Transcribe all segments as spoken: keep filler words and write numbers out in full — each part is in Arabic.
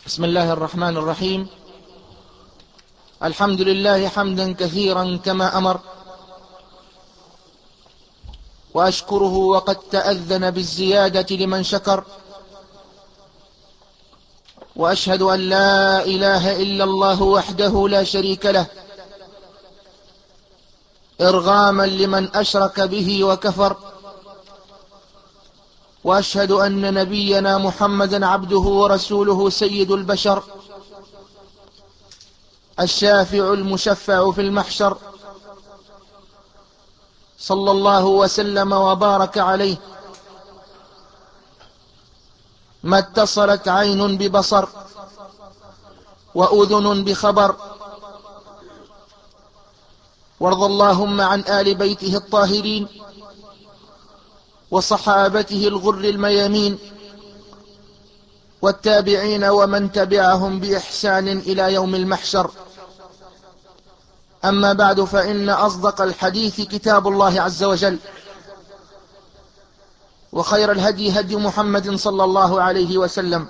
بسم الله الرحمن الرحيم. الحمد لله حمدا كثيرا كما أمر، وأشكره وقد تأذن بالزيادة لمن شكر، وأشهد أن لا إله إلا الله وحده لا شريك له إرغاما لمن أشرك به وكفر، وأشهد أن نبينا محمدا عبده ورسوله سيد البشر الشافع المشفع في المحشر، صلى الله وسلم وبارك عليه، ما اتصلت عين ببصر وأذن بخبر. وارض اللهم عن آل بيته الطاهرين وصحابته الغر الميامين والتابعين ومن تبعهم بإحسان إلى يوم المحشر. أما بعد، فإن أصدق الحديث كتاب الله عز وجل، وخير الهدي هدي محمد صلى الله عليه وسلم،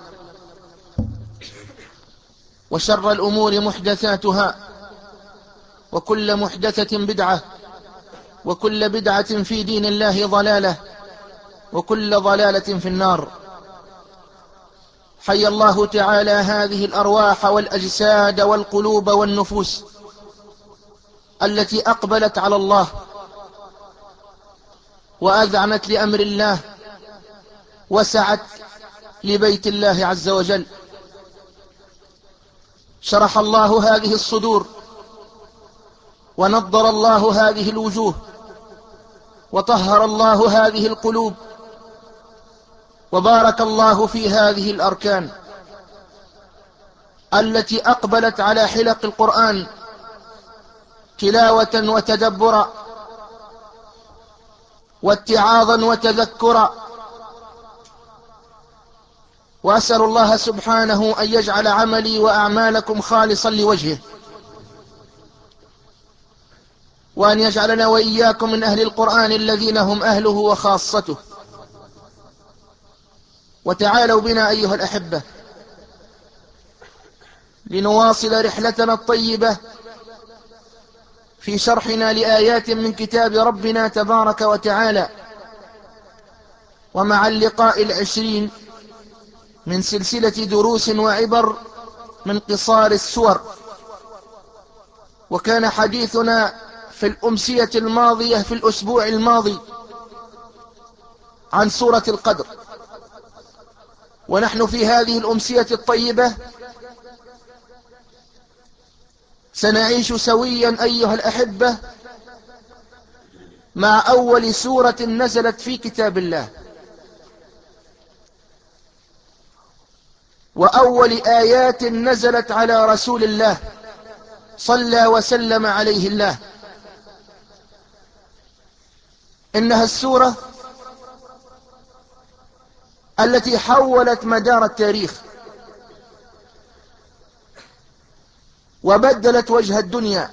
وشر الأمور محدثاتها، وكل محدثة بدعة، وكل بدعة في دين الله ضلالة، وكل ضلالة في النار. حي الله تعالى هذه الأرواح والأجساد والقلوب والنفوس التي أقبلت على الله وأذعنت لأمر الله وسعت لبيت الله عز وجل. شرح الله هذه الصدور، ونضر الله هذه الوجوه، وطهر الله هذه القلوب، وبارك الله في هذه الأركان التي أقبلت على حلق القرآن تلاوة وتدبرا واتعاظا وتذكرا. وأسأل الله سبحانه أن يجعل عملي وأعمالكم خالصا لوجهه، وأن يجعلنا وإياكم من أهل القرآن الذين هم أهله وخاصته. وتعالوا بنا أيها الأحبة لنواصل رحلتنا الطيبة في شرحنا لآيات من كتاب ربنا تبارك وتعالى، ومع اللقاء العشرين من سلسلة دروس وعبر من قصار السور. وكان حديثنا في الأمسية الماضية في الأسبوع الماضي عن سورة القدر، ونحن في هذه الأمسية الطيبة سنعيش سويا أيها الأحبة مع أول سورة نزلت في كتاب الله، وأول آيات نزلت على رسول الله صلى وسلم عليه الله. إنها السورة التي حولت مدار التاريخ وبدلت وجه الدنيا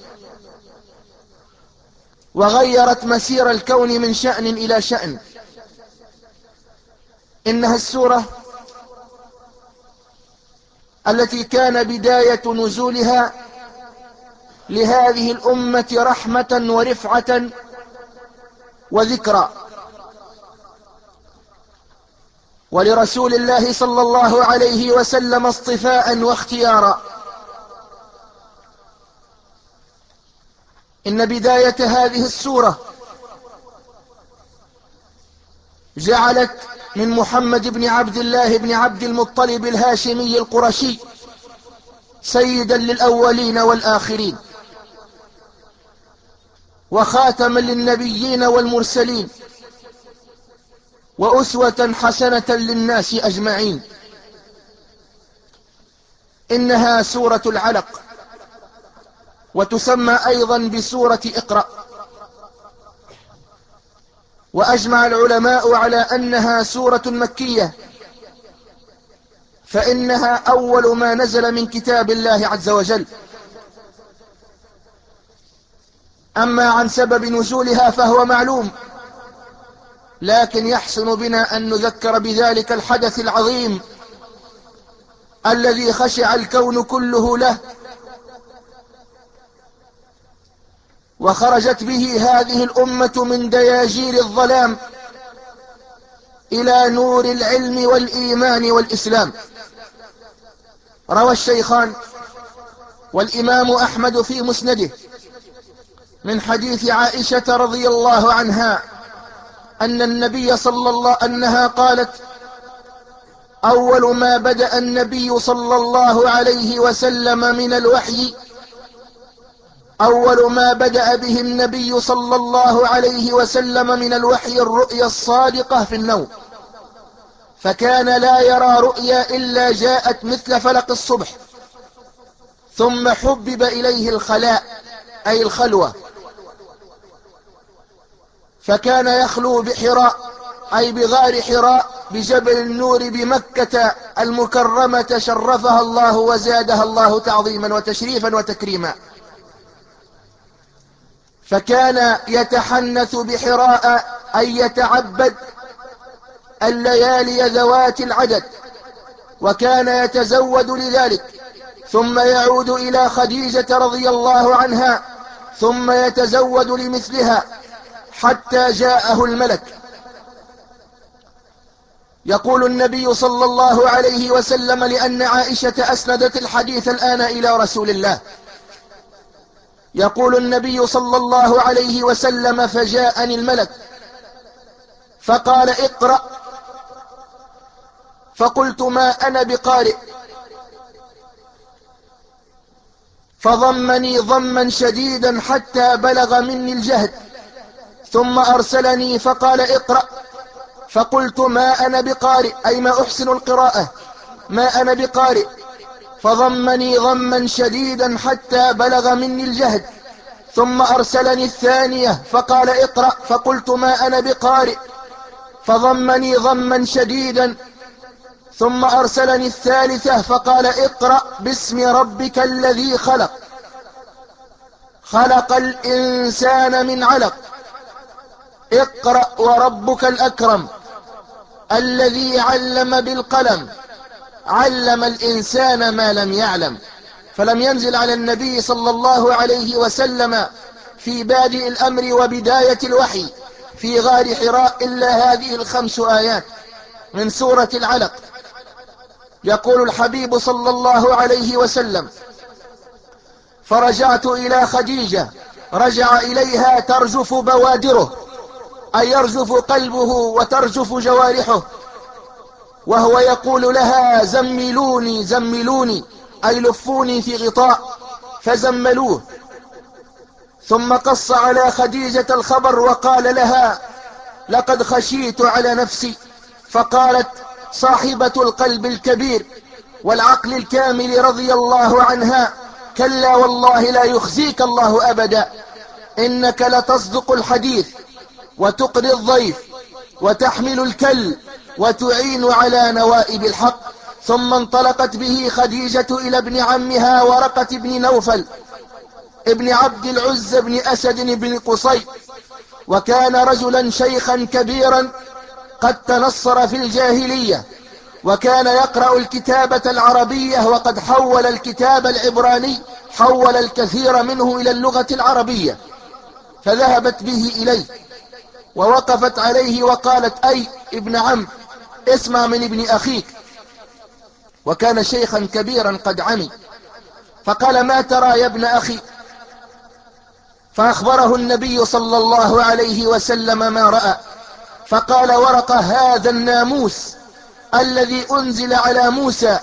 وغيرت مسير الكون من شأن إلى شأن. إنها السورة التي كان بداية نزولها لهذه الأمة رحمة ورفعة وذكرى، ولرسول الله صلى الله عليه وسلم اصطفاء واختيارا. إن بداية هذه السورة جعلت من محمد بن عبد الله بن عبد المطلب الهاشمي القرشي سيدا للأولين والآخرين، وخاتما للنبيين والمرسلين، وأسوة حسنة للناس أجمعين. إنها سورة العلق، وتسمى أيضا بسورة اقرأ. وأجمع العلماء على أنها سورة مكية، فإنها أول ما نزل من كتاب الله عز وجل. أما عن سبب نزولها فهو معلوم، لكن يحسن بنا أن نذكر بذلك الحدث العظيم الذي خشع الكون كله له، وخرجت به هذه الأمة من دياجير الظلام إلى نور العلم والإيمان والإسلام. روى الشيخان والإمام أحمد في مسنده من حديث عائشة رضي الله عنها أن النبي صلى الله أنها قالت: أول ما بدأ النبي صلى الله عليه وسلم من الوحي أول ما بدأ به النبي صلى الله عليه وسلم من الوحي الرؤيا الصادقة في النوم، فكان لا يرى رؤيا إلا جاءت مثل فلق الصبح، ثم حبب إليه الخلاء أي الخلوة، فكان يخلو بحراء أي بغار حراء بجبل النور بمكة المكرمة شرفها الله وزادها الله تعظيما وتشريفا وتكريما. فكان يتحنث بحراء أي يتعبد الليالي ذوات العدد، وكان يتزود لذلك، ثم يعود إلى خديجة رضي الله عنها ثم يتزود لمثلها حتى جاءه الملك. يقول النبي صلى الله عليه وسلم لأن عائشة أسندت الحديث الآن إلى رسول الله، يقول النبي صلى الله عليه وسلم: فجاءني الملك فقال: اقرأ، فقلت: ما أنا بقارئ، فضمني ضما شديدا حتى بلغ مني الجهد، ثم أرسلني فقال: اقرأ، فقلت: ما أنا بقارئ أي ما أحسن القراءة، ما أنا بقارئ، فضمني ضما شديدا حتى بلغ مني الجهد، ثم أرسلني الثانية فقال: اقرأ، فقلت: ما أنا بقارئ، فضمني ضما شديدا، ثم أرسلني الثالثة فقال: اقرأ باسم ربك الذي خلق، خلق الإنسان من علق، اقرأ وربك الأكرم الذي علم بالقلم، علم الإنسان ما لم يعلم. فلم ينزل على النبي صلى الله عليه وسلم في بادئ الأمر وبداية الوحي في غار حراء إلا هذه الخمس آيات من سورة العلق. يقول الحبيب صلى الله عليه وسلم: فرجعت إلى خديجة، رجع إليها ترجف بوادره أي يرجف قلبه وترجف جوارحه، وهو يقول لها: زملوني زملوني أي لفوني في غطاء، فزملوه. ثم قص على خديجة الخبر وقال لها: لقد خشيت على نفسي. فقالت صاحبة القلب الكبير والعقل الكامل رضي الله عنها: كلا والله لا يخزيك الله أبدا، إنك لتصدق الحديث وتقري الضيف وتحمل الكل وتعين على نوائب الحق. ثم انطلقت به خديجة إلى ابن عمها ورقة بن نوفل ابن عبد العزى بن أسد بن قصي، وكان رجلا شيخا كبيرا قد تنصر في الجاهلية، وكان يقرأ الكتابة العربية، وقد حول الكتاب العبراني، حول الكثير منه إلى اللغة العربية. فذهبت به إليه ووقفت عليه وقالت: أي ابن عم، اسمع من ابن أخيك. وكان شيخا كبيرا قد عمي. فقال: ما ترى يا ابن أخي؟ فأخبره النبي صلى الله عليه وسلم ما رأى. فقال ورقة: هذا الناموس الذي أنزل على موسى،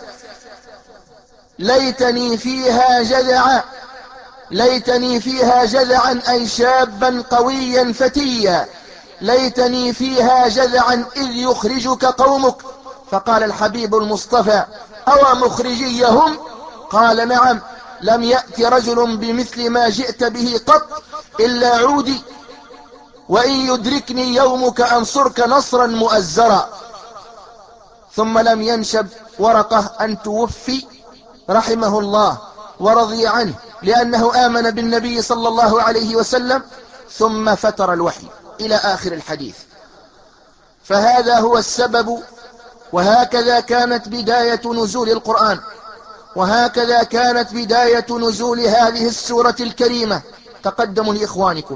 ليتني فيها جذعا، ليتني فيها جذعا أي شابا قويا فتيا، ليتني فيها جذعا إذ يخرجك قومك. فقال الحبيب المصطفى: أو مخرجيهم؟ قال: نعم، لم يأت رجل بمثل ما جئت به قط إلا عودي، وإن يدركني يومك أنصرك نصرا مؤزرا. ثم لم ينشب ورقة أن توفي رحمه الله ورضي عنه، لأنه آمن بالنبي صلى الله عليه وسلم، ثم فتر الوحي إلى آخر الحديث. فهذا هو السبب وهكذا كانت بداية نزول القرآن، وهكذا كانت بداية نزول هذه السورة الكريمة. تقدموا لإخوانكم.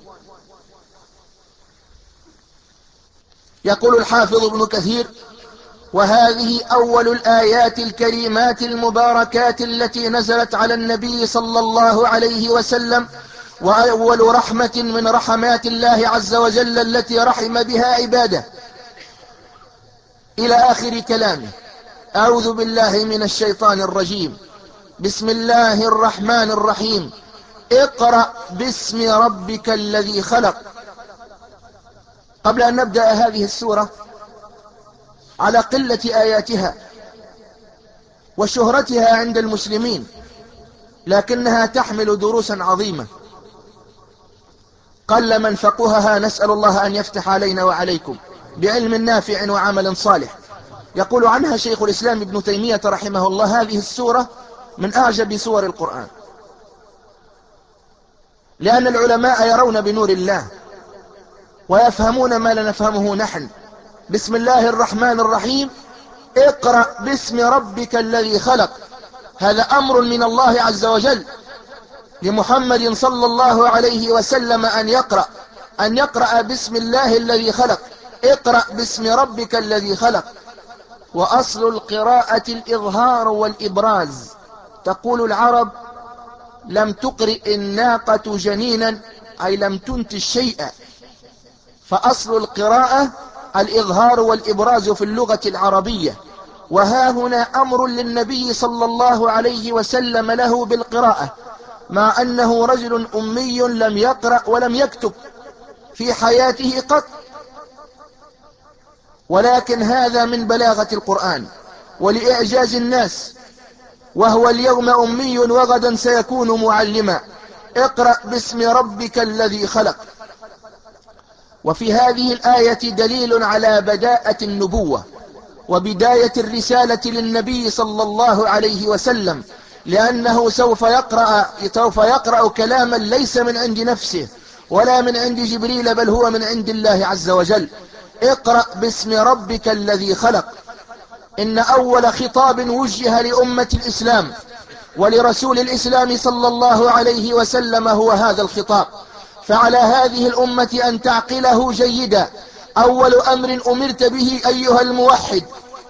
يقول الحافظ ابن كثير: وهذه أول الآيات الكريمات المباركات التي نزلت على النبي صلى الله عليه وسلم، وأول رحمة من رحمات الله عز وجل التي رحم بها عباده، إلى آخر كلامه. أعوذ بالله من الشيطان الرجيم. بسم الله الرحمن الرحيم. اقرأ باسم ربك الذي خلق. قبل أن نبدأ هذه السورة، على قلة آياتها وشهرتها عند المسلمين، لكنها تحمل دروسا عظيمة قل من فقهها. نسأل الله أن يفتح علينا وعليكم بعلم نافع وعمل صالح. يقول عنها شيخ الإسلام ابن تيمية رحمه الله: هذه السورة من أعجب سور القرآن، لأن العلماء يرون بنور الله ويفهمون ما لا نفهمه نحن. بسم الله الرحمن الرحيم. اقرأ باسم ربك الذي خلق. هذا أمر من الله عز وجل لمحمد صلى الله عليه وسلم أن يقرأ أن يقرأ باسم الله الذي خلق. اقرأ باسم ربك الذي خلق. وأصل القراءة الإظهار والإبراز. تقول العرب: لم تقرئ الناقة جنينا، أي لم تنتج شيئا. فأصل القراءة الإظهار والإبراز في اللغة العربية. وها هنا أمر للنبي صلى الله عليه وسلم له بالقراءة، مع أنه رجل أمي لم يقرأ ولم يكتب في حياته قط، ولكن هذا من بلاغة القرآن ولإعجاز الناس. وهو اليوم أمي وغدا سيكون معلما. اقرأ باسم ربك الذي خلق. وفي هذه الآية دليل على بداءة النبوة وبداية الرسالة للنبي صلى الله عليه وسلم، لأنه سوف يقرأ, سوف يقرأ كلاما ليس من عند نفسه ولا من عند جبريل، بل هو من عند الله عز وجل. اقرأ باسم ربك الذي خلق. إن أول خطاب وجه لأمة الإسلام ولرسول الإسلام صلى الله عليه وسلم هو هذا الخطاب، فعلى هذه الأمة أن تعقله جيدا. أول أمر أمرت به أيها الموحد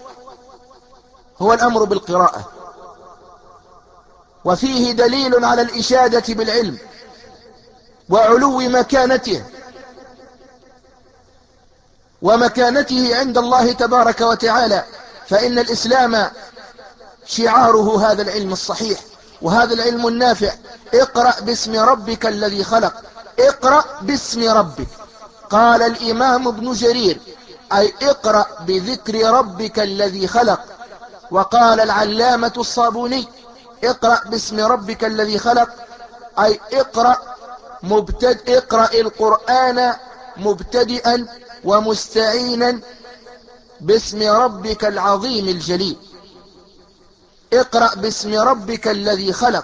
هو الأمر بالقراءة، وفيه دليل على الإشادة بالعلم وعلو مكانته ومكانته عند الله تبارك وتعالى. فإن الإسلام شعاره هذا العلم الصحيح وهذا العلم النافع. اقرأ باسم ربك الذي خلق. اقرأ باسم ربك. قال الإمام ابن جرير: أي اقرأ بذكر ربك الذي خلق. وقال العلامة الصابوني: اقرأ باسم ربك الذي خلق، أي اقرأ مبتد اقرأ القرآن مبتدئا ومستعينا باسم ربك العظيم الجليل. اقرأ باسم ربك الذي خلق.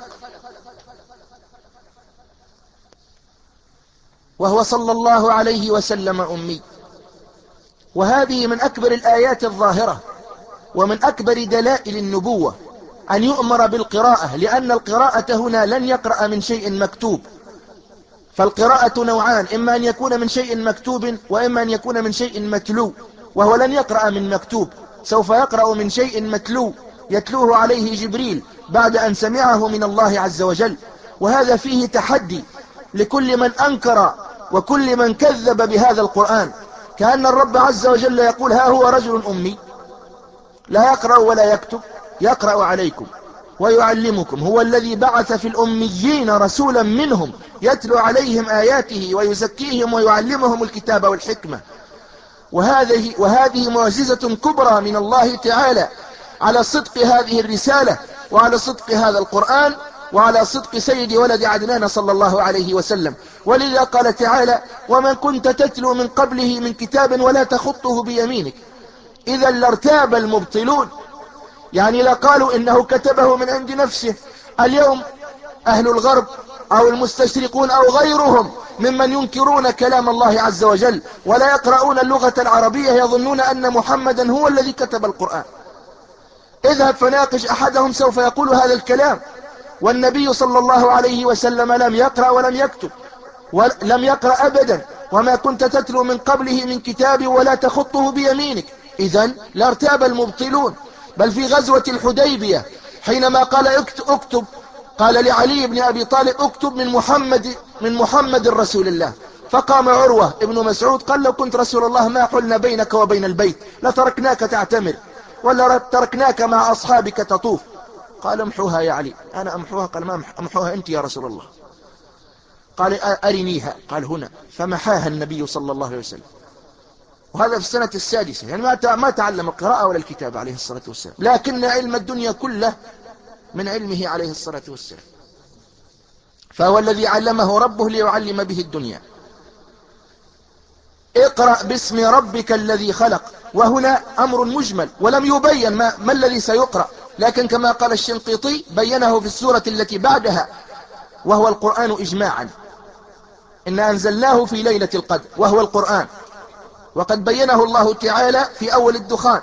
وهو صلى الله عليه وسلم أمي. وهذه من أكبر الآيات الظاهرة ومن أكبر دلائل النبوة أن يؤمر بالقراءة، لأن القراءة هنا لن يقرأ من شيء مكتوب. فالقراءة نوعان: إما أن يكون من شيء مكتوب وإما أن يكون من شيء متلو. وهو لن يقرأ من مكتوب، سوف يقرأ من شيء متلو يتلوه عليه جبريل بعد أن سمعه من الله عز وجل. وهذا فيه تحدي لكل من أنكر وكل من كذب بهذا القرآن، كأن الرب عز وجل يقول: ها هو رجل أمي لا يقرأ ولا يكتب، يقرأ عليكم ويعلمكم. هو الذي بعث في الأميين رسولا منهم يتلو عليهم آياته ويزكيهم ويعلمهم الكتاب والحكمة. وهذه, وهذه معجزة كبرى من الله تعالى على صدق هذه الرسالة وعلى صدق هذا القرآن وعلى صدق سيد ولد عدنان صلى الله عليه وسلم. ولذا قال تعالى: ومن كنت تتلو من قبله من كتاب ولا تخطه بيمينك إذا لارتاب المبطلون. يعني لا قالوا إنه كتبه من عند نفسه. اليوم أهل الغرب أو المستشرقون أو غيرهم ممن ينكرون كلام الله عز وجل ولا يقرؤون اللغة العربية يظنون أن محمدا هو الذي كتب القرآن. اذهب فناقش أحدهم سوف يقول هذا الكلام، والنبي صلى الله عليه وسلم لم يقرأ ولم يكتب، ولم يقرأ أبدا، وما كنت تتلو من قبله من كتاب ولا تخطه بيمينك. إذن لارتاب المبطلون. بل في غزوة الحديبية حينما قال اكتب، قال لعلي بن أبي طالب اكتب من محمد من محمد رسول الله، فقام عروة ابن مسعود قال لو كنت رسول الله ما حلنا بينك وبين البيت لتركناك تعتمر ولا تركناك مع أصحابك تطوف. قال امحوها يا علي. أنا أمحوها؟ قال ما أمحوها أنت يا رسول الله. قال أرنيها. قال هنا. فمحاها النبي صلى الله عليه وسلم، وهذا في السنة السادسة، يعني ما تعلم القراءة ولا الكتاب عليه الصلاة والسلام، لكن علم الدنيا كله من علمه عليه الصلاة والسلام، فهو الذي علمه ربه ليعلم به الدنيا. اقرأ باسم ربك الذي خلق، وهنا أمر مجمل ولم يبين ما, ما الذي سيقرأ، لكن كما قال الشنقيطي بينه في السورة التي بعدها، وهو القرآن إجماعا. إن أنزلناه في ليلة القدر وهو القرآن، وقد بينه الله تعالى في أول الدخان: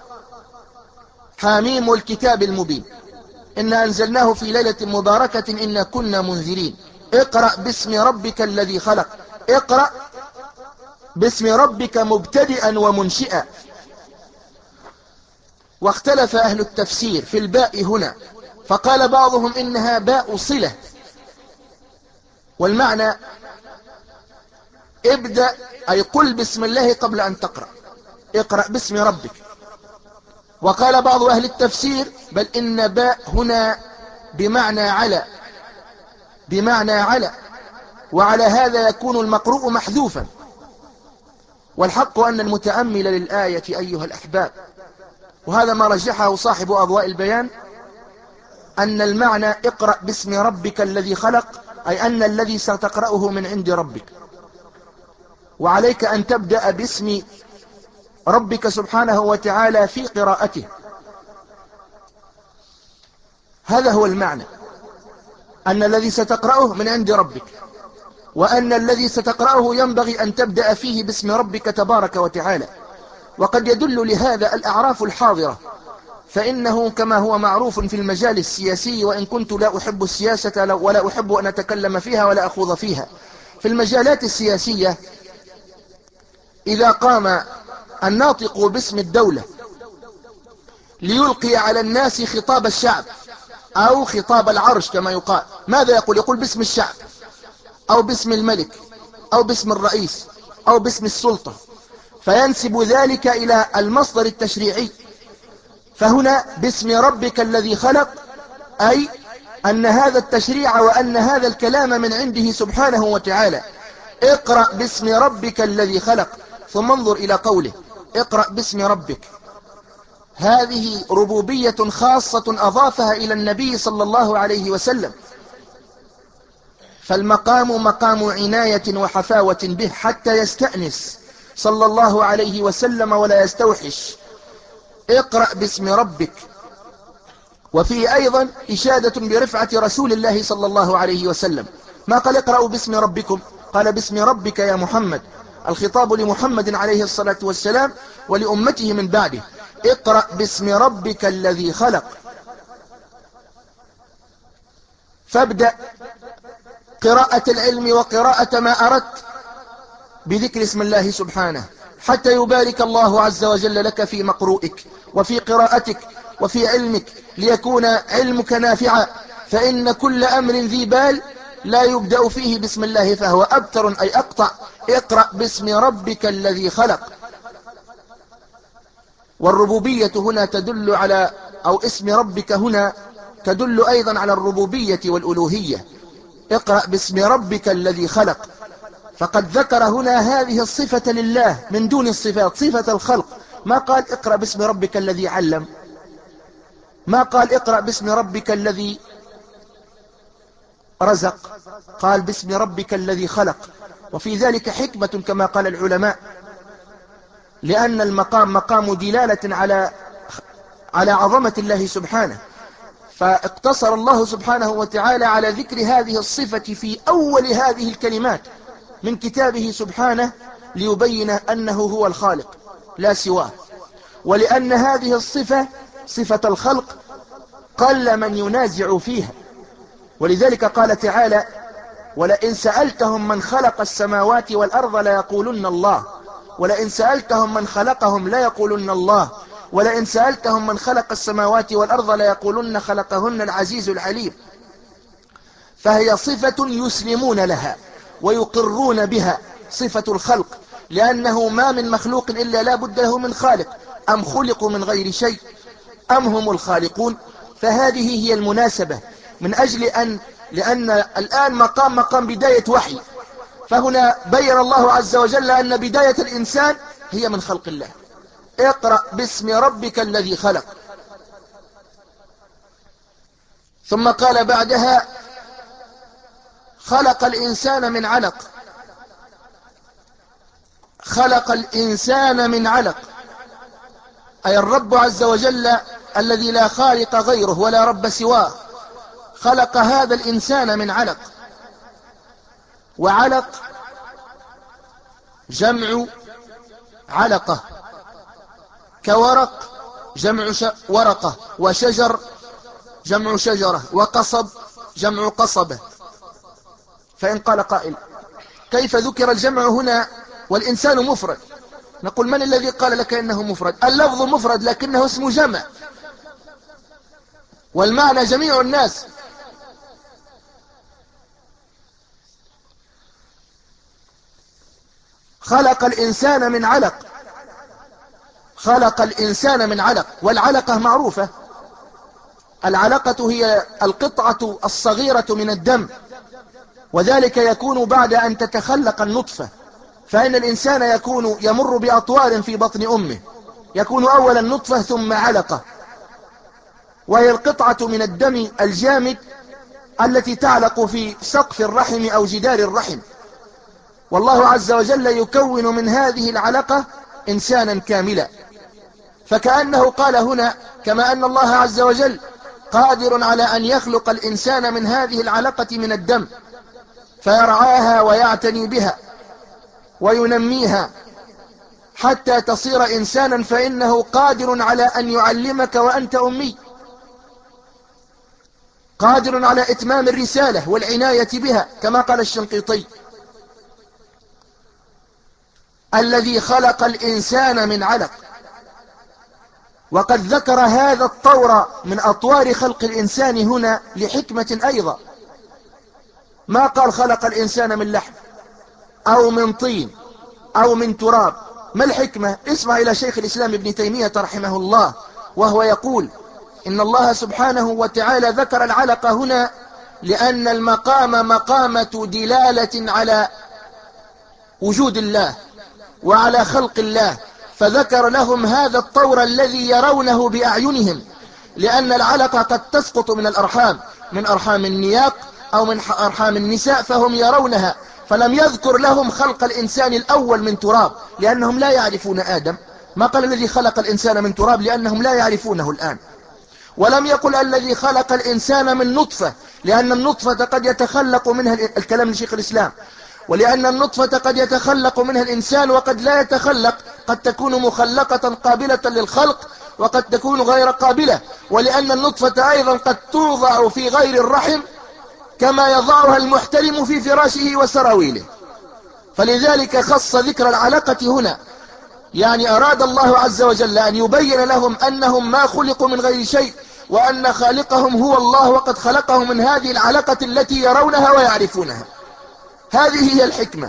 حاميم والكتاب المبين إن أنزلناه في ليلة مباركة إنا كنا منذرين. اقرأ باسم ربك الذي خلق. اقرأ باسم ربك مبتدئا ومنشئا. واختلف أهل التفسير في الباء هنا، فقال بعضهم إنها باء صلة، والمعنى ابدأ أي قل بسم الله قبل أن تقرأ، اقرأ باسم ربك. وقال بعض أهل التفسير بل إن باء هنا بمعنى على، بمعنى على، وعلى هذا يكون المقروء محذوفا. والحق أن المتأمل للآية أيها الأحباب، وهذا ما رجحه صاحب أضواء البيان، أن المعنى اقرأ باسم ربك الذي خلق، أي أن الذي ستقرأه من عند ربك، وعليك أن تبدأ باسم ربك سبحانه وتعالى في قراءته. هذا هو المعنى، أن الذي ستقرأه من عند ربك، وأن الذي ستقرأه ينبغي أن تبدأ فيه باسم ربك تبارك وتعالى. وقد يدل لهذا الأعراف الحاضرة، فإنه كما هو معروف في المجال السياسي، وإن كنت لا أحب السياسة ولا أحب أن أتكلم فيها ولا أخوض فيها، في المجالات السياسية إذا قام الناطق باسم الدولة ليلقي على الناس خطاب الشعب أو خطاب العرش كما يقال، ماذا يقول؟ يقول باسم الشعب أو باسم الملك أو باسم الرئيس أو باسم السلطة، فينسب ذلك إلى المصدر التشريعي. فهنا باسم ربك الذي خلق، أي أن هذا التشريع وأن هذا الكلام من عنده سبحانه وتعالى. اقرأ باسم ربك الذي خلق. ثم انظر إلى قوله اقرأ باسم ربك، هذه ربوبية خاصة أضافها إلى النبي صلى الله عليه وسلم، فالمقام مقام عناية وحفاوة به حتى يستأنس صلى الله عليه وسلم ولا يستوحش. اقرأ باسم ربك. وفيه أيضا إشادة برفعة رسول الله صلى الله عليه وسلم، ما قال اقرأوا باسم ربكم، قال باسم ربك يا محمد، الخطاب لمحمد عليه الصلاة والسلام ولأمته من بعده. اقرأ باسم ربك الذي خلق. فابدأ قراءة العلم وقراءة ما أردت بذكر اسم الله سبحانه، حتى يبارك الله عز وجل لك في مقروئك وفي قراءتك وفي علمك، ليكون علمك نافعا. فإن كل أمر ذي بال لا يبدأ فيه بسم الله فهو أبتر أي أقطع. اقرأ باسم ربك الذي خلق. والربوبية هنا تدل على، أو اسم ربك هنا تدل أيضا على الربوبية والألوهية. اقرأ باسم ربك الذي خلق، فقد ذكر هنا هذه الصفة لله من دون الصفات، صفة الخلق. ما قال اقرأ باسم ربك الذي علم، ما قال اقرأ باسم ربك الذي رزق، قال باسم ربك الذي خلق. وفي ذلك حكمة كما قال العلماء، لأن المقام مقام دلالة على على عظمة الله سبحانه، فاقتصر الله سبحانه وتعالى على ذكر هذه الصفة في أول هذه الكلمات من كتابه سبحانه ليبين أنه هو الخالق لا سواه، ولأن هذه الصفة صفة الخلق قل من ينازع فيها. ولذلك قال تعالى: ولئن سألتهم من خلق السماوات والأرض ليقولن الله، ولئن سألتهم من خلقهم ليقولن الله، ولئن سألتهم من خلق السماوات والأرض ليقولن خلقهن العزيز العليم. فهي صفة يسلمون لها ويقرون بها، صفة الخلق، لأنه ما من مخلوق إلا لا بد له من خالق. أم خلقوا من غير شيء أم هم الخالقون. فهذه هي المناسبة، من أجل أن لأن الآن مقام مقام بداية وحي، فهنا بين الله عز وجل أن بداية الإنسان هي من خلق الله. اقرأ باسم ربك الذي خلق. ثم قال بعدها: خلق الإنسان من علق. خلق الإنسان من علق، أي الرب عز وجل الذي لا خالق غيره ولا رب سواه، خلق هذا الإنسان من علق. وعلق جمع علقة، كورق جمع ورقة، وشجر جمع شجرة، وقصب جمع قصبة. فإن قال قائل: كيف ذكر الجمع هنا والإنسان مفرد؟ نقول: من الذي قال لك إنه مفرد؟ اللفظ مفرد لكنه اسم جمع، والمعنى جميع الناس. خلق الإنسان من علق. خلق الإنسان من علق، والعلقة معروفة. العلقة هي القطعة الصغيرة من الدم، وذلك يكون بعد أن تتخلق النطفة. فإن الإنسان يكون يمر بأطوار في بطن أمه، يكون أولا نطفة ثم علقة، وهي القطعة من الدم الجامد التي تعلق في سقف الرحم أو جدار الرحم. والله عز وجل يكون من هذه العلقة إنسانا كاملا. فكأنه قال هنا: كما أن الله عز وجل قادر على أن يخلق الإنسان من هذه العلقة من الدم، فيرعاها ويعتني بها وينميها حتى تصير إنسانا، فإنه قادر على أن يعلمك وأنت أمي، قادر على إتمام الرسالة والعناية بها، كما قال الشنقيطي: الذي خلق الإنسان من علق. وقد ذكر هذا الطور من أطوار خلق الإنسان هنا لحكمة أيضا. ما قال خلق الإنسان من لحم أو من طين أو من تراب. ما الحكمة؟ اسمع إلى شيخ الإسلام ابن تيمية رحمه الله، وهو يقول: إن الله سبحانه وتعالى ذكر العلقة هنا لأن المقام مقامة دلالة على وجود الله وعلى خلق الله، فذكر لهم هذا الطور الذي يرونه بأعينهم، لأن العلقة قد تسقط من الأرحام، من أرحام النياق أو من أرحام النساء، فهم يرونها. فلم يذكر لهم خلق الإنسان الأول من تراب لأنهم لا يعرفون آدم. ما قال الذي خلق الإنسان من تراب لأنهم لا يعرفونه الآن. ولم يقل الذي خلق الإنسان من نطفة لأن النطفة قد يتخلق منها، الكلام لشيخ الإسلام، ولأن النطفة قد يتخلق منها الإنسان وقد لا يتخلق، قد تكون مخلقة قابلة للخلق وقد تكون غير قابلة، ولأن النطفة أيضا قد توضع في غير الرحم كما يضعها المحتلم في فراشه وسراويله. فلذلك خص ذكر العلقة هنا، يعني أراد الله عز وجل أن يبين لهم أنهم ما خلقوا من غير شيء، وأن خالقهم هو الله، وقد خلقهم من هذه العلقة التي يرونها ويعرفونها. هذه هي الحكمة.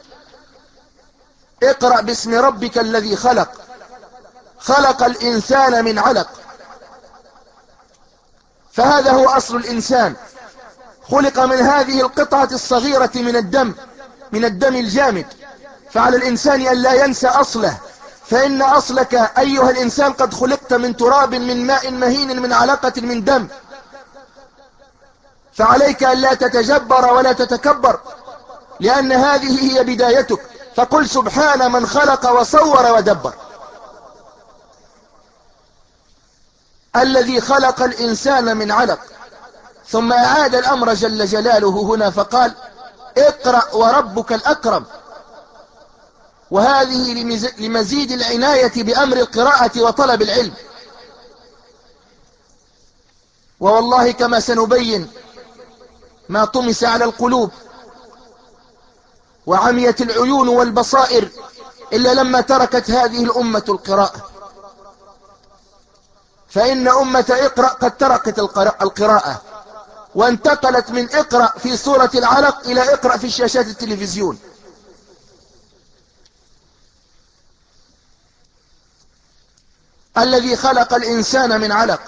اقرأ باسم ربك الذي خلق. خلق الإنسان من علق، فهذا هو أصل الإنسان، خلق من هذه القطعة الصغيرة من الدم، من الدم الجامد. فعلى الإنسان أن لا ينسى أصله، فإن أصلك أيها الإنسان قد خلقت من تراب، من ماء مهين، من علقة من دم. فعليك أن لا تتجبر ولا تتكبر، لأن هذه هي بدايتك. فقل سبحان من خلق وصور ودبر. الذي خلق الإنسان من علق، ثم أعاد الأمر جل جلاله هنا فقال اقرأ وربك الأكرم. وهذه لمزيد العناية بأمر القراءة وطلب العلم. ووالله كما سنبين ما طمس على القلوب وعميت العيون والبصائر إلا لما تركت هذه الأمة القراءة. فإن أمة اقرأ قد تركت القراءة وانتقلت من اقرأ في سورة العلق إلى اقرأ في شاشات التلفزيون. الذي خلق الإنسان من علق،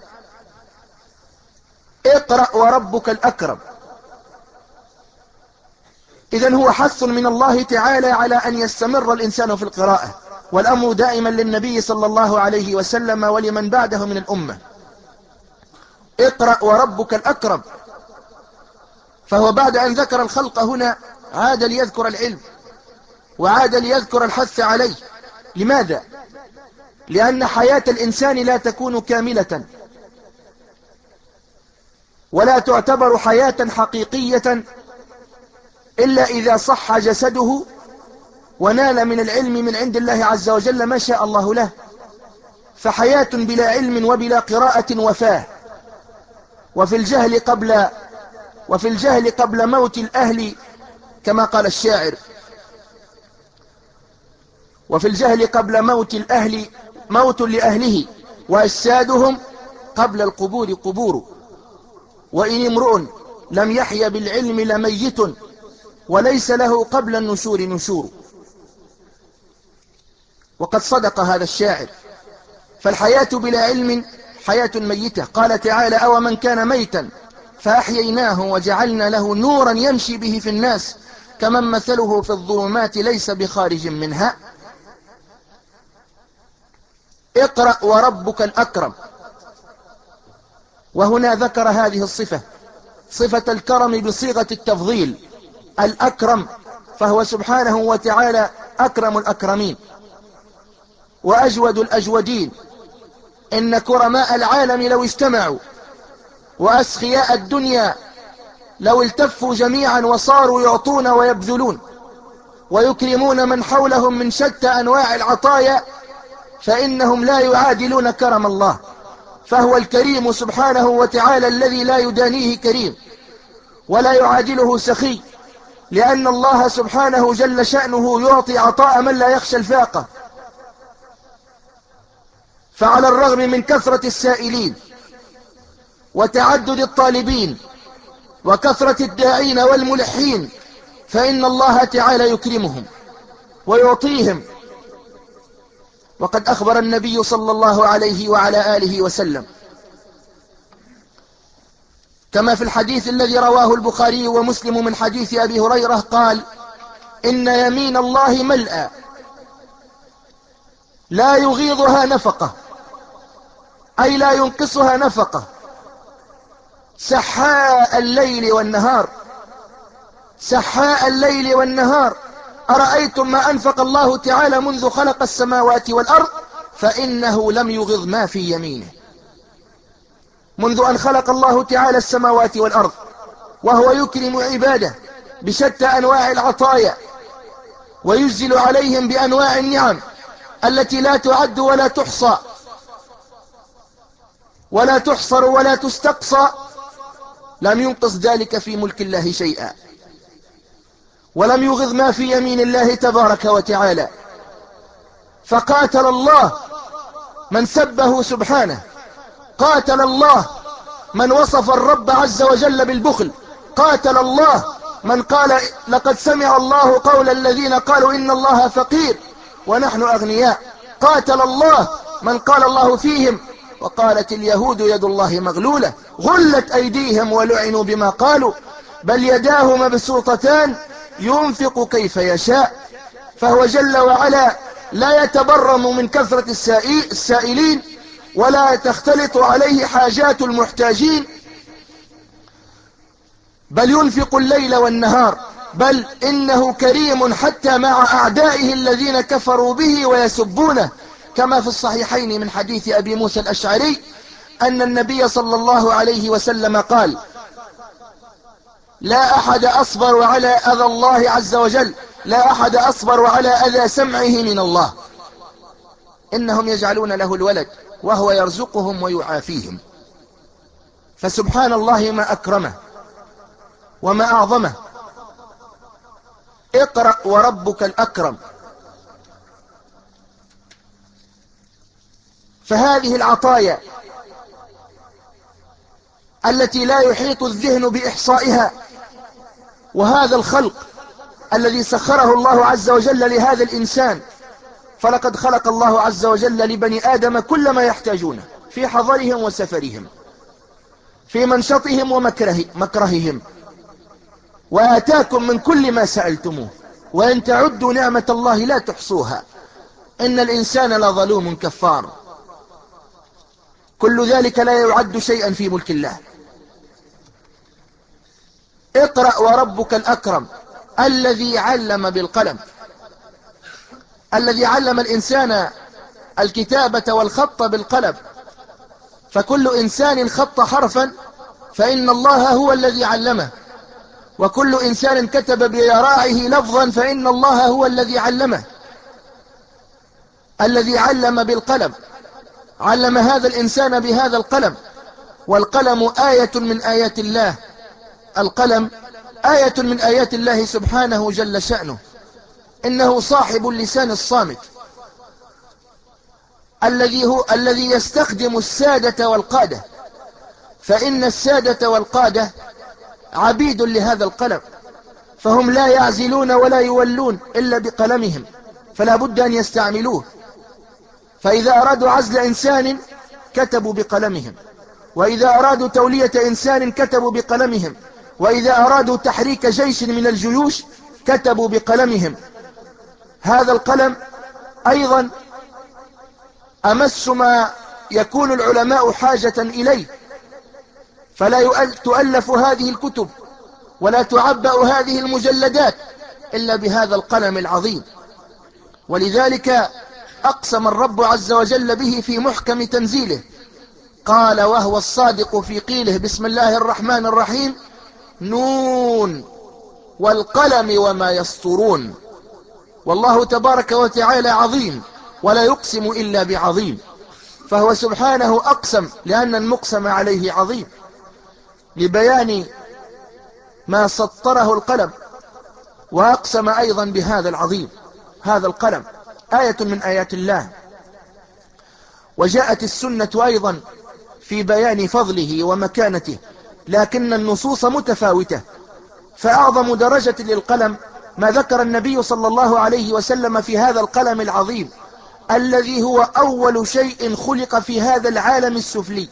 اقرأ وربك الأكرم. إذن هو حث من الله تعالى على أن يستمر الإنسان في القراءة، والأمر دائما للنبي صلى الله عليه وسلم ولمن بعده من الأمة. اقرأ وربك الأكرم. فهو بعد أن ذكر الخلق هنا عاد ليذكر العلم وعاد ليذكر الحث عليه. لماذا؟ لأن حياة الإنسان لا تكون كاملة ولا تعتبر حياة حقيقية إلا إذا صح جسده ونال من العلم من عند الله عز وجل ما شاء الله له. فحياة بلا علم وبلا قراءة وفاه. وفي الجهل قبل وفي الجهل قبل موت الأهل كما قال الشاعر، وفي الجهل قبل موت الأهل موت لأهله وأجسادهم قبل القبور قبور. وإن امرؤ لم يحي بالعلم لميت وليس له قبل النشور نشور. وقد صدق هذا الشاعر. فالحياة بلا علم حياة ميتة. قال تعالى أو من كان ميتا فأحييناه وجعلنا له نورا يمشي به في الناس كمن مثله في الظلمات ليس بخارج منها. اقرأ وربك الأكرم. وهنا ذكر هذه الصفة، صفة الكرم بصيغة التفضيل، الأكرم، فهو سبحانه وتعالى أكرم الأكرمين وأجود الأجودين. إن كرماء العالم لو اجتمعوا وأسخياء الدنيا لو التفوا جميعا وصاروا يعطون ويبذلون ويكرمون من حولهم من شتى أنواع العطايا فإنهم لا يعادلون كرم الله. فهو الكريم سبحانه وتعالى الذي لا يدانيه كريم ولا يعادله سخي، لأن الله سبحانه جل شأنه يعطي عطاء من لا يخشى الفاقة. فعلى الرغم من كثرة السائلين وتعدد الطالبين وكثرة الداعين والملحين فإن الله تعالى يكرمهم ويعطيهم. وقد أخبر النبي صلى الله عليه وعلى آله وسلم كما في الحديث الذي رواه البخاري ومسلم من حديث أبي هريرة قال إن يمين الله ملأى لا يغيضها نفقة، أي لا ينقصها نفقة، سحاء الليل والنهار، سحاء الليل والنهار. أرأيتم ما أنفق الله تعالى منذ خلق السماوات والأرض فإنه لم يغض ما في يمينه. منذ أن خلق الله تعالى السماوات والأرض وهو يكرم عباده بشتى أنواع العطايا ويجزل عليهم بأنواع النعم التي لا تعد ولا تحصى ولا تحصر ولا تستقصى، لم ينقص ذلك في ملك الله شيئا ولم يغض ما في يمين الله تبارك وتعالى. فقاتل الله من سبه سبحانه، قاتل الله من وصف الرب عز وجل بالبخل، قاتل الله من قال لقد سمع الله قول الذين قالوا إن الله فقير ونحن أغنياء، قاتل الله من قال الله فيهم وقالت اليهود يد الله مغلولة غلت أيديهم ولعنوا بما قالوا بل يداه مبسوطتان ينفق كيف يشاء. فهو جل وعلا لا يتبرم من كثرة السائلين ولا تختلط عليه حاجات المحتاجين، بل ينفق الليل والنهار، بل إنه كريم حتى مع أعدائه الذين كفروا به ويسبونه كما في الصحيحين من حديث أبي موسى الأشعري أن النبي صلى الله عليه وسلم قال: لا أحد أصبر على أذى الله عز وجل لا أحد أصبر على أذى سمعه من الله، إنهم يجعلون له الولد وهو يرزقهم ويعافيهم. فسبحان الله ما أكرمه وما أعظمه. اقرأ وربك الأكرم. فهذه العطايا التي لا يحيط الذهن بإحصائها، وهذا الخلق الذي سخره الله عز وجل لهذا الإنسان، فلقد خلق الله عز وجل لبني آدم كل ما يحتاجونه في حضرهم وسفرهم، في منشطهم ومكرههم، وآتاكم من كل ما سألتموه، وإن تعدوا نعمة الله لا تحصوها، إن الإنسان لظلوم كفار. كل ذلك لا يعد شيئا في ملك الله. اقرأ وربك الأكرم الذي علم بالقلم، الذي علم الإنسان الكتابة والخط بالقلم، فكل إنسان خط حرفا فإن الله هو الذي علمه، وكل إنسان كتب بذراعه لفظا فإن الله هو الذي علمه. الذي علم بالقلم علم هذا الإنسان بهذا القلم، والقلم آية من آيات الله. القلم آية من آيات الله سبحانه جل شأنه، إنه صاحب اللسان الصامت الذي هو الذي يستخدم السادة والقادة، فإن السادة والقادة عبيد لهذا القلم، فهم لا يعزلون ولا يولون إلا بقلمهم، فلا بد أن يستعملوه. فإذا أرادوا عزل إنسان كتبوا بقلمهم، وإذا أرادوا تولية إنسان كتبوا بقلمهم، وإذا أرادوا تحريك جيش من الجيوش كتبوا بقلمهم. هذا القلم أيضا أمس ما يكون العلماء حاجة إليه، فلا تؤلف هذه الكتب ولا تعبأ هذه المجلدات إلا بهذا القلم العظيم. ولذلك أقسم الرب عز وجل به في محكم تنزيله، قال وهو الصادق في قيله: بسم الله الرحمن الرحيم، نون والقلم وما يسطرون. والله تبارك وتعالى عظيم ولا يقسم إلا بعظيم، فهو سبحانه أقسم لأن المقسم عليه عظيم، لبيان ما سطره القلم، وأقسم أيضا بهذا العظيم. هذا القلم آية من آيات الله. وجاءت السنة أيضا في بيان فضله ومكانته، لكن النصوص متفاوتة، فأعظم درجة للقلم ما ذكر النبي صلى الله عليه وسلم في هذا القلم العظيم، الذي هو أول شيء خلق في هذا العالم السفلي،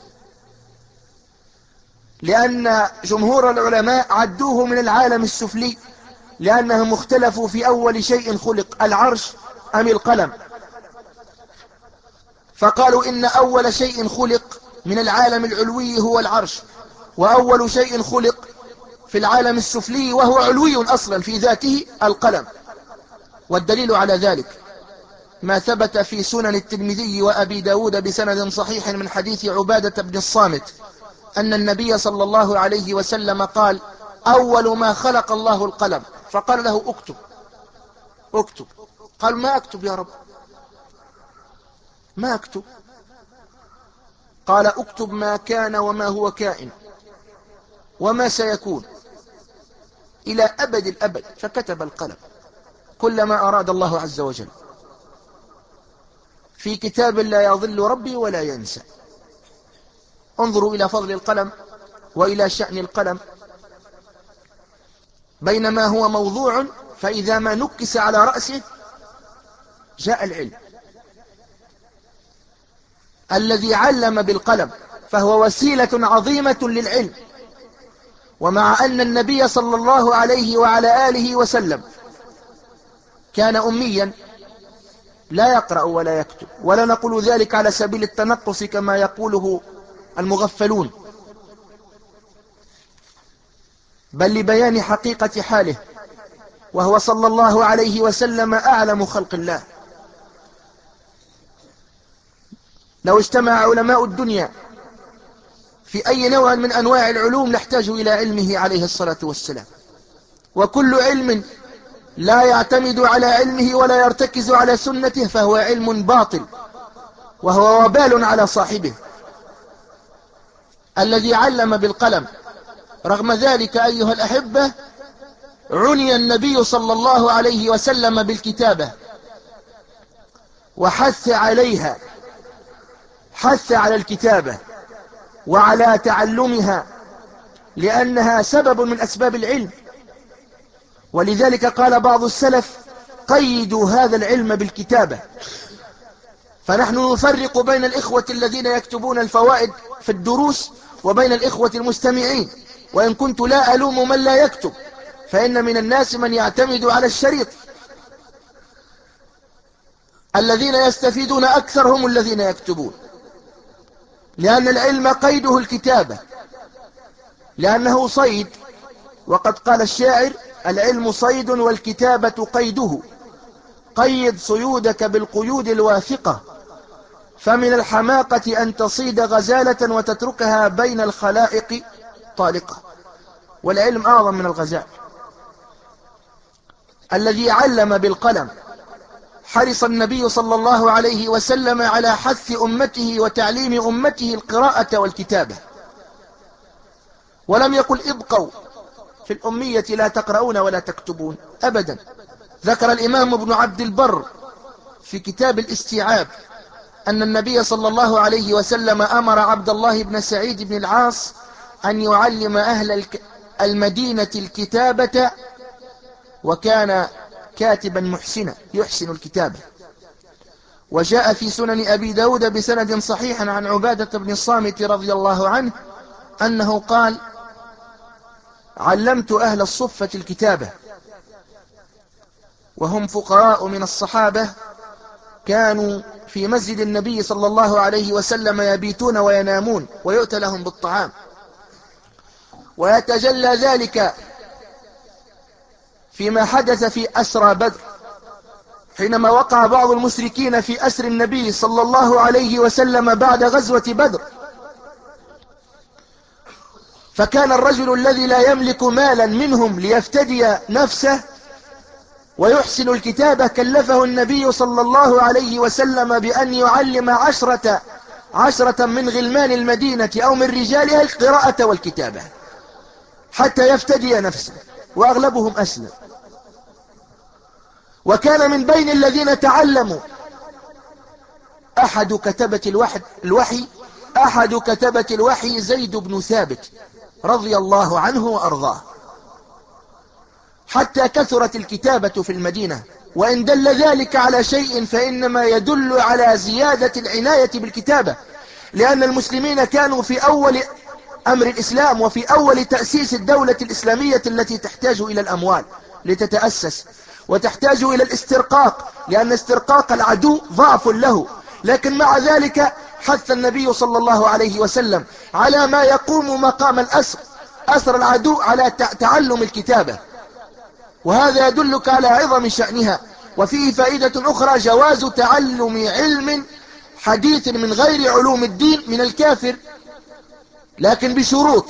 لأن جمهور العلماء عدوه من العالم السفلي، لأنهم اختلفوا في أول شيء خلق، العرش أم القلم، فقالوا إن أول شيء خلق من العالم العلوي هو العرش، وأول شيء خلق في العالم السفلي وهو علوي أصلا في ذاته القلم. والدليل على ذلك ما ثبت في سنن الترمذي وأبي داود بسند صحيح من حديث عبادة بن الصامت أن النبي صلى الله عليه وسلم قال: أول ما خلق الله القلم، فقال له: اكتب اكتب. قال: ما أكتب يا رب؟ ما أكتب؟ قال: اكتب ما كان وما هو كائن وما سيكون إلى أبد الأبد. فكتب القلم كل ما أراد الله عز وجل في كتاب لا يضل ربي ولا ينسى. انظروا إلى فضل القلم وإلى شأن القلم، بينما هو موضوع، فإذا ما نكس على رأسه جاء العلم. الذي علم بالقلم فهو وسيلة عظيمة للعلم. ومع أن النبي صلى الله عليه وعلى آله وسلم كان أميا لا يقرأ ولا يكتب، ولا نقول ذلك على سبيل التنقص كما يقوله المغفلون، بل لبيان حقيقة حاله، وهو صلى الله عليه وسلم أعلم خلق الله. لو اجتمع علماء الدنيا في أي نوع من أنواع العلوم نحتاج إلى علمه عليه الصلاة والسلام. وكل علم لا يعتمد على علمه ولا يرتكز على سنته فهو علم باطل، وهو وبال على صاحبه. الذي علم بالقلم. رغم ذلك أيها الأحبة عني النبي صلى الله عليه وسلم بالكتابة وحث عليها، حث على الكتابة وعلى تعلمها لأنها سبب من أسباب العلم. ولذلك قال بعض السلف قيدوا هذا العلم بالكتابة. فنحن نفرق بين الإخوة الذين يكتبون الفوائد في الدروس وبين الإخوة المستمعين، وإن كنت لا ألوم من لا يكتب، فإن من الناس من يعتمد على الشريط. الذين يستفيدون أكثر هم الذين يكتبون، لأن العلم قيده الكتابة، لأنه صيد. وقد قال الشاعر العلم صيد والكتابة قيده، قيد صيودك بالقيود الواثقة، فمن الحماقة أن تصيد غزالة وتتركها بين الخلائق طالقة. والعلم أعظم من الغزال. الذي علم بالقلم. حرص النبي صلى الله عليه وسلم على حث أمته وتعليم أمته القراءة والكتابة، ولم يقل ابقوا في الأمية لا تقرؤون ولا تكتبون أبدا. ذكر الإمام ابن عبد البر في كتاب الاستيعاب أن النبي صلى الله عليه وسلم أمر عبد الله بن سعيد بن العاص أن يعلم أهل المدينة الكتابة، وكان كاتبا محسنا يحسن الكتابة. وجاء في سنن أبي داود بسند صحيح عن عبادة بن الصامت رضي الله عنه أنه قال علمت أهل الصفة الكتابة، وهم فقراء من الصحابة كانوا في مسجد النبي صلى الله عليه وسلم يبيتون وينامون ويؤتى لهم بالطعام. ويتجلى ذلك فيما حدث في أسرى بدر، حينما وقع بعض المشركين في أسر النبي صلى الله عليه وسلم بعد غزوة بدر، فكان الرجل الذي لا يملك مالا منهم ليفتدي نفسه ويحسن الكتابة كلفه النبي صلى الله عليه وسلم بأن يعلم عشرة عشرة من غلمان المدينة أو من رجالها القراءة والكتابة حتى يفتدي نفسه، وأغلبهم أسلم. وكان من بين الذين تعلموا أحد كتبة الوحي, الوحي أحد كتبة الوحي زيد بن ثابت رضي الله عنه وأرضاه، حتى كثرت الكتابة في المدينة. وإن دل ذلك على شيء فإنما يدل على زيادة العناية بالكتابة، لأن المسلمين كانوا في أول أمر الإسلام وفي أول تأسيس الدولة الإسلامية التي تحتاج إلى الأموال لتتأسس، وتحتاج إلى الاسترقاق، لأن استرقاق العدو ضعف له. لكن مع ذلك حث النبي صلى الله عليه وسلم على ما يقوم مقام الأسر، أسر العدو، على تعلم الكتابة، وهذا يدلك على عظم شأنها. وفيه فائدة أخرى جواز تعلم علم حديث من غير علوم الدين من الكافر، لكن بشروط،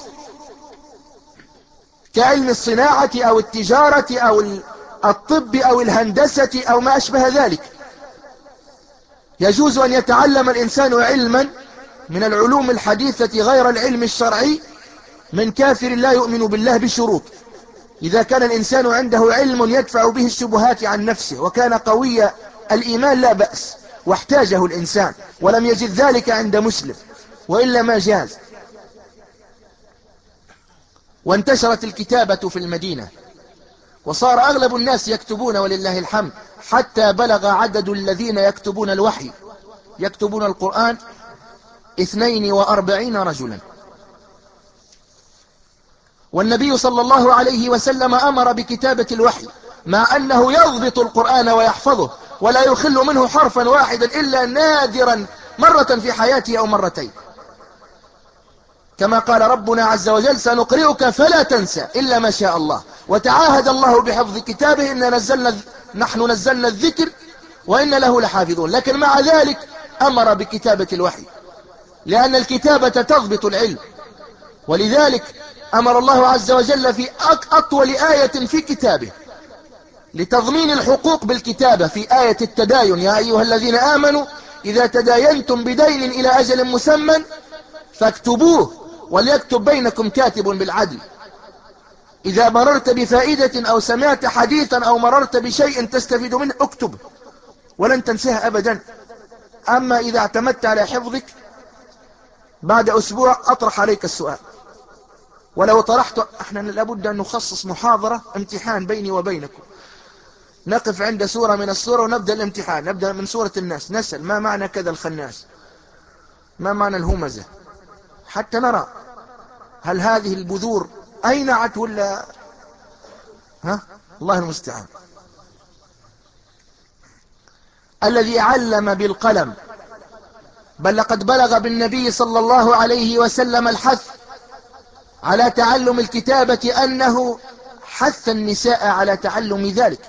كعلم الصناعة أو التجارة أو الطب أو الهندسة أو ما أشبه ذلك. يجوز أن يتعلم الإنسان علما من العلوم الحديثة غير العلم الشرعي من كافر لا يؤمن بالله بشروط. إذا كان الإنسان عنده علم يدفع به الشبهات عن نفسه وكان قوي الإيمان لا بأس، واحتاجه الإنسان ولم يجد ذلك عند مسلم، وإلا ما جاز. وانتشرت الكتابة في المدينة، وصار أغلب الناس يكتبون ولله الحمد، حتى بلغ عدد الذين يكتبون الوحي يكتبون القرآن اثنين وأربعين رجلا. والنبي صلى الله عليه وسلم أمر بكتابة الوحي، مع أنه يضبط القرآن ويحفظه ولا يخل منه حرفا واحدا إلا نادرا مرة في حياته أو مرتين، كما قال ربنا عز وجل سنقرئك فلا تنسى إلا ما شاء الله. وتعاهد الله بحفظ كتابه إن نزلنا نحن نزلنا الذكر وإن له لحافظون. لكن مع ذلك أمر بكتابة الوحي، لأن الكتابة تضبط العلم ولذلك أمر الله عز وجل في أطول آية في كتابه لتضمين الحقوق بالكتابة في آية التداين: يا أيها الذين آمنوا إذا تداينتم بدين إلى أجل مسمى فاكتبوه وليكتب بينكم كاتب بالعدل. إذا مررت بفائدة أو سمعت حديثا أو مررت بشيء تستفيد منه اكتب ولن تنساه أبدا. أما إذا اعتمدت على حفظك بعد أسبوع أطرح عليك السؤال، ولو طرحت احنا لابد أن نخصص محاضرة امتحان بيني وبينكم، نقف عند سورة من السورة ونبدأ الامتحان. نبدأ من سورة الناس، نسأل ما معنى كذا الخناس، ما معنى الهمزة، حتى نرى هل هذه البذور أينعت ولا ها. الله المستعان. الذي علم بالقلم، بل لقد بلغ بالنبي صلى الله عليه وسلم الحث على تعلم الكتابة أنه حث النساء على تعلم ذلك،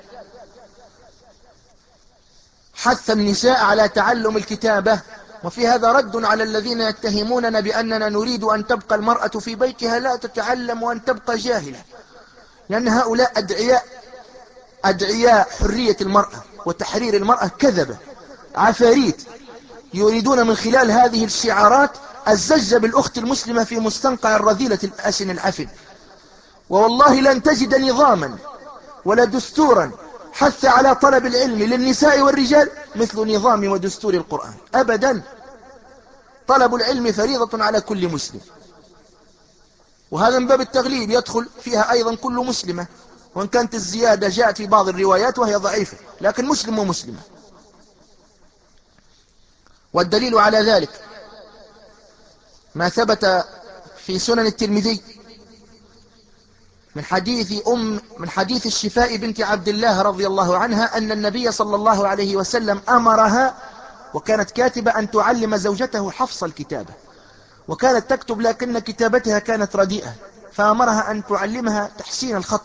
حث النساء على تعلم الكتابة. وفي هذا رد على الذين يتهموننا بأننا نريد أن تبقى المرأة في بيتها لا تتعلم وأن تبقى جاهلة، لأن هؤلاء أدعياء أدعياء حرية المرأة وتحرير المرأة، كذبة عفاريت، يريدون من خلال هذه الشعارات الزج بالأخت المسلمة في مستنقع الرذيلة الأسن العفن. والله لن تجد نظاما ولا دستورا حث على طلب العلم للنساء والرجال مثل نظام ودستور القرآن أبدا. طلب العلم فريضة على كل مسلم، وهذا من باب التغليب يدخل فيها أيضا كل مسلمة، وإن كانت الزيادة جاءت في بعض الروايات وهي ضعيفة، لكن مسلم ومسلمة. والدليل على ذلك ما ثبت في سنن الترمذي من حديث أم من حديث الشفاء بنت عبد الله رضي الله عنها أن النبي صلى الله عليه وسلم أمرها، وكانت كاتبة، أن تعلم زوجته حفص الكتابة، وكانت تكتب لكن كتابتها كانت رديئة، فأمرها أن تعلمها تحسين الخط.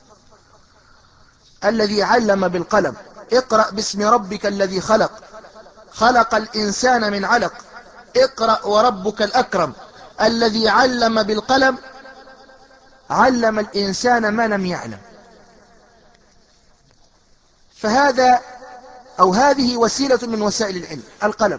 الذي علم بالقلم: اقرأ باسم ربك الذي خلق، خلق الإنسان من علق، اقرأ وربك الأكرم. الذي علم بالقلم علم الإنسان ما لم يعلم. فهذا أو هذه وسيلة من وسائل العلم، القلم.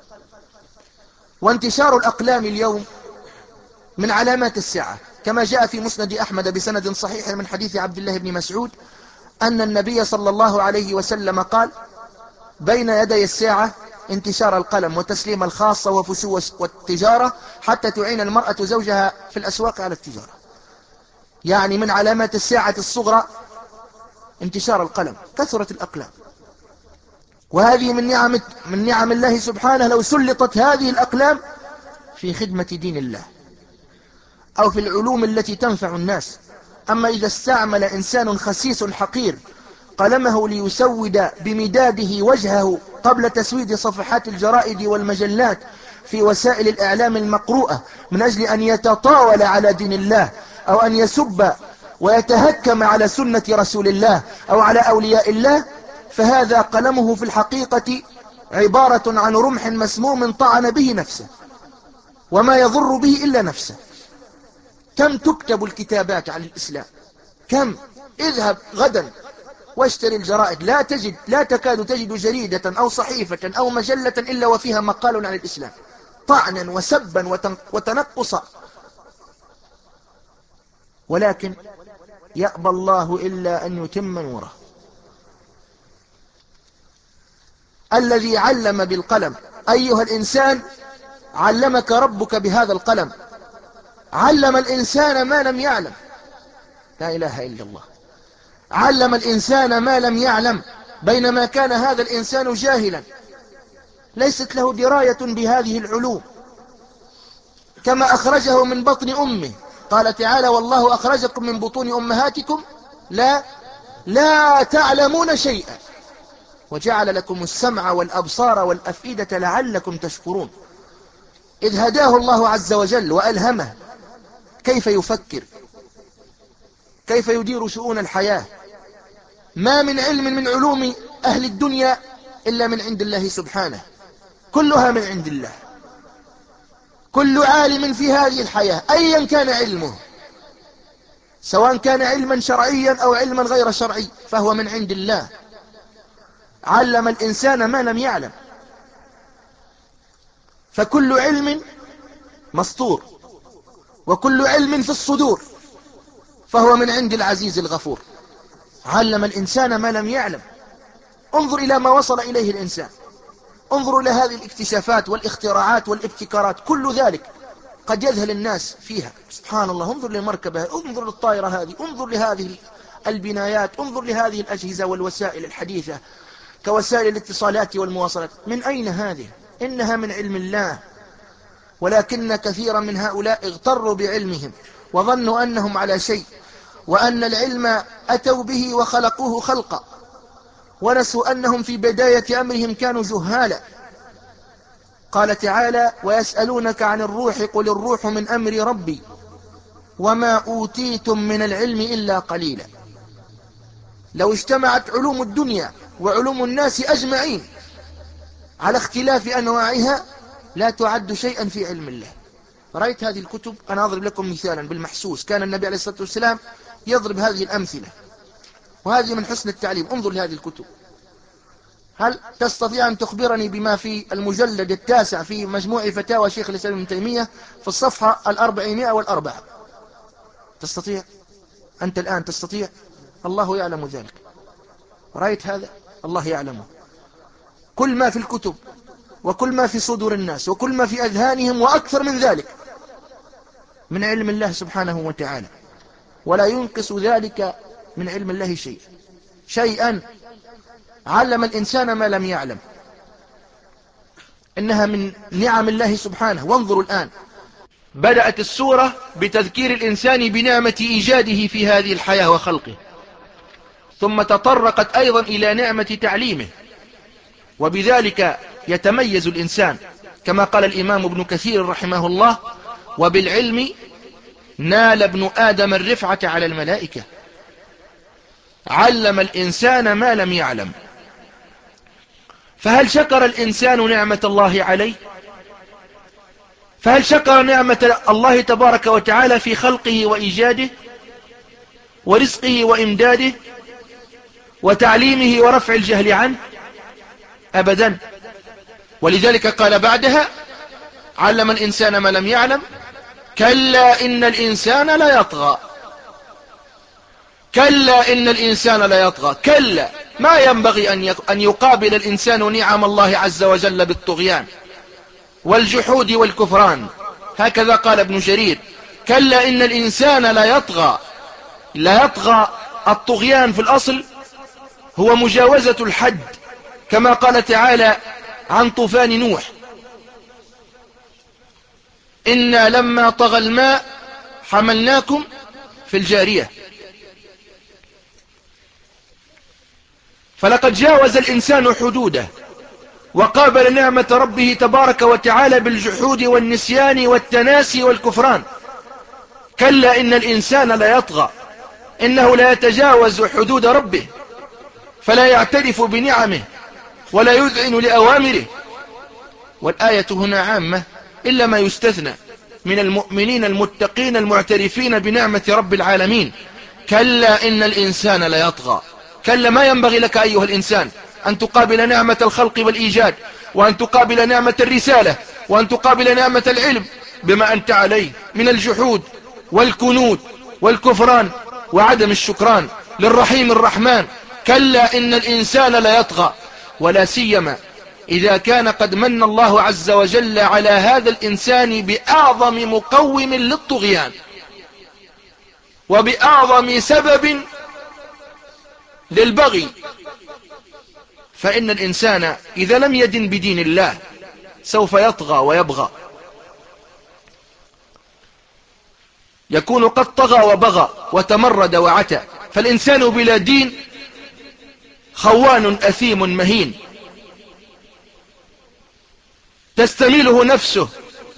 وانتشار الأقلام اليوم من علامات الساعة، كما جاء في مسند أحمد بسند صحيح من حديث عبد الله بن مسعود أن النبي صلى الله عليه وسلم قال: بين يدي الساعة انتشار القلم وتسليم الخاصة وفسو والتجارة حتى تعين المرأة زوجها في الأسواق على التجارة. يعني من علامات الساعة الصغرى انتشار القلم، كثرة الأقلام. وهذه من نعم من نعم الله سبحانه، لو سلطت هذه الأقلام في خدمة دين الله أو في العلوم التي تنفع الناس. أما إذا استعمل إنسان خسيس حقير قلمه ليسود بمداده وجهه قبل تسويد صفحات الجرائد والمجلات في وسائل الإعلام المقروءة من أجل أن يتطاول على دين الله، أو أن يسب ويتهكم على سنة رسول الله أو على أولياء الله، فهذا قلمه في الحقيقة عبارة عن رمح مسموم طعن به نفسه، وما يضر به إلا نفسه. كم تكتب الكتابات عن الإسلام، كم. اذهب غدا واشتري الجرائد، لا تجد لا تكاد تجد جريدة أو صحيفة أو مجلة إلا وفيها مقال عن الإسلام، طعنا وسبا وتنقصا. ولكن يأبى الله إلا أن يتم نوره. الذي علم بالقلم: أيها الإنسان علمك ربك بهذا القلم، علم الإنسان ما لم يعلم. لا إله إلا الله. علم الإنسان ما لم يعلم، بينما كان هذا الإنسان جاهلا ليست له دراية بهذه العلوم. كما أخرجه من بطن أمه، قال تعالى: والله أخرجكم من بطون أمهاتكم لا لا تعلمون شيئا وجعل لكم السمع والأبصار والأفئدة لعلكم تشكرون. إذ هداه الله عز وجل وألهمه كيف يفكر، كيف يدير شؤون الحياة. ما من علم من علوم أهل الدنيا إلا من عند الله سبحانه، كلها من عند الله، كل عالم في هذه الحياة أيا كان علمه، سواء كان علما شرعيا أو علما غير شرعي، فهو من عند الله. علم الإنسان ما لم يعلم، فكل علم مسطور، وكل علم في الصدور، فهو من عند العزيز الغفور. علم الإنسان ما لم يعلم. انظر إلى ما وصل إليه الإنسان، انظروا إلى هذه الاكتشافات والاختراعات والابتكارات، كل ذلك قد يذهل الناس فيها. سبحان الله، انظر للمركبة، انظر للطائرة هذه، انظر لهذه البنايات، انظر لهذه الأجهزة والوسائل الحديثة كوسائل الاتصالات والمواصلات. من أين هذه؟ إنها من علم الله، ولكن كثيرا من هؤلاء اغتروا بعلمهم وظنوا أنهم على شيء، وأن العلم أتوا به وخلقوه خلقا، ونسوا أنهم في بداية أمرهم كانوا جهالا. قال تعالى: ويسألونك عن الروح قل الروح من أمر ربي وما أوتيتم من العلم إلا قليلا. لو اجتمعت علوم الدنيا وعلوم الناس أجمعين على اختلاف أنواعها لا تعد شيئا في علم الله. رأيت هذه الكتب، أنا أضرب لكم مثالا بالمحسوس، كان النبي عليه الصلاة والسلام يضرب هذه الأمثلة، وهذه من حسن التعليم. انظر لهذه الكتب. هل تستطيع أن تخبرني بما في المجلد التاسع في مجموع فتاوى شيخ الإسلام ابن تيمية في الصفحة الأربعمائة والأربعة؟ تستطيع؟ أنت الآن تستطيع؟ الله يعلم ذلك. رأيت هذا؟ الله يعلمه. كل ما في الكتب وكل ما في صدور الناس وكل ما في أذهانهم وأكثر من ذلك من علم الله سبحانه وتعالى، ولا ينقص ذلك من علم الله شيئا شيئا. علم الإنسان ما لم يعلم، إنها من نعم الله سبحانه. وانظروا الآن، بدأت السورة بتذكير الإنسان بنعمة إيجاده في هذه الحياة وخلقه، ثم تطرقت أيضا إلى نعمة تعليمه، وبذلك يتميز الإنسان كما قال الإمام ابن كثير رحمه الله: وبالعلم نال ابن آدم الرفعة على الملائكة. علم الإنسان ما لم يعلم. فهل شكر الإنسان نعمة الله عليه؟ فهل شكر نعمة الله تبارك وتعالى في خلقه وإيجاده ورزقه وإمداده وتعليمه ورفع الجهل عنه؟ أبدا. ولذلك قال بعدها: علم الإنسان ما لم يعلم كلا إن الإنسان لا يطغى. كلا إن الإنسان لا يطغى. كلا، ما ينبغي أن يقابل الإنسان نعم الله عز وجل بالطغيان والجحود والكفران. هكذا قال ابن جرير: كلا إن الإنسان لا يطغى. لا يطغى، الطغيان في الأصل هو مجاوزة الحد، كما قال تعالى عن طوفان نوح: إنا لما طغى الماء حملناكم في الجارية. فلقد جاوز الإنسان حدوده وقابل نعمة ربه تبارك وتعالى بالجحود والنسيان والتناسي والكفران. كلا إن الإنسان لا يطغى، إنه لا يتجاوز حدود ربه، فلا يعترف بنعمه ولا يذعن لأوامره. والآية هنا عامة إلا ما يستثنى من المؤمنين المتقين المعترفين بنعمة رب العالمين. كلا إن الإنسان لا يطغى. كلا، ما ينبغي لك أيها الإنسان أن تقابل نعمة الخلق والإيجاد، وأن تقابل نعمة الرسالة، وأن تقابل نعمة العلم بما أنت عليه من الجحود والكنود والكفران وعدم الشكران للرحيم الرحمن. كلا إن الإنسان لا يطغى، ولا سيما إذا كان قد من الله عز وجل على هذا الإنسان بأعظم مقوم للطغيان وبأعظم سبب للبغي. فإن الإنسان إذا لم يدن بدين الله سوف يطغى ويبغى، يكون قد طغى وبغى وتمرد وعتى. فالإنسان بلا دين خوان أثيم مهين، تستميله نفسه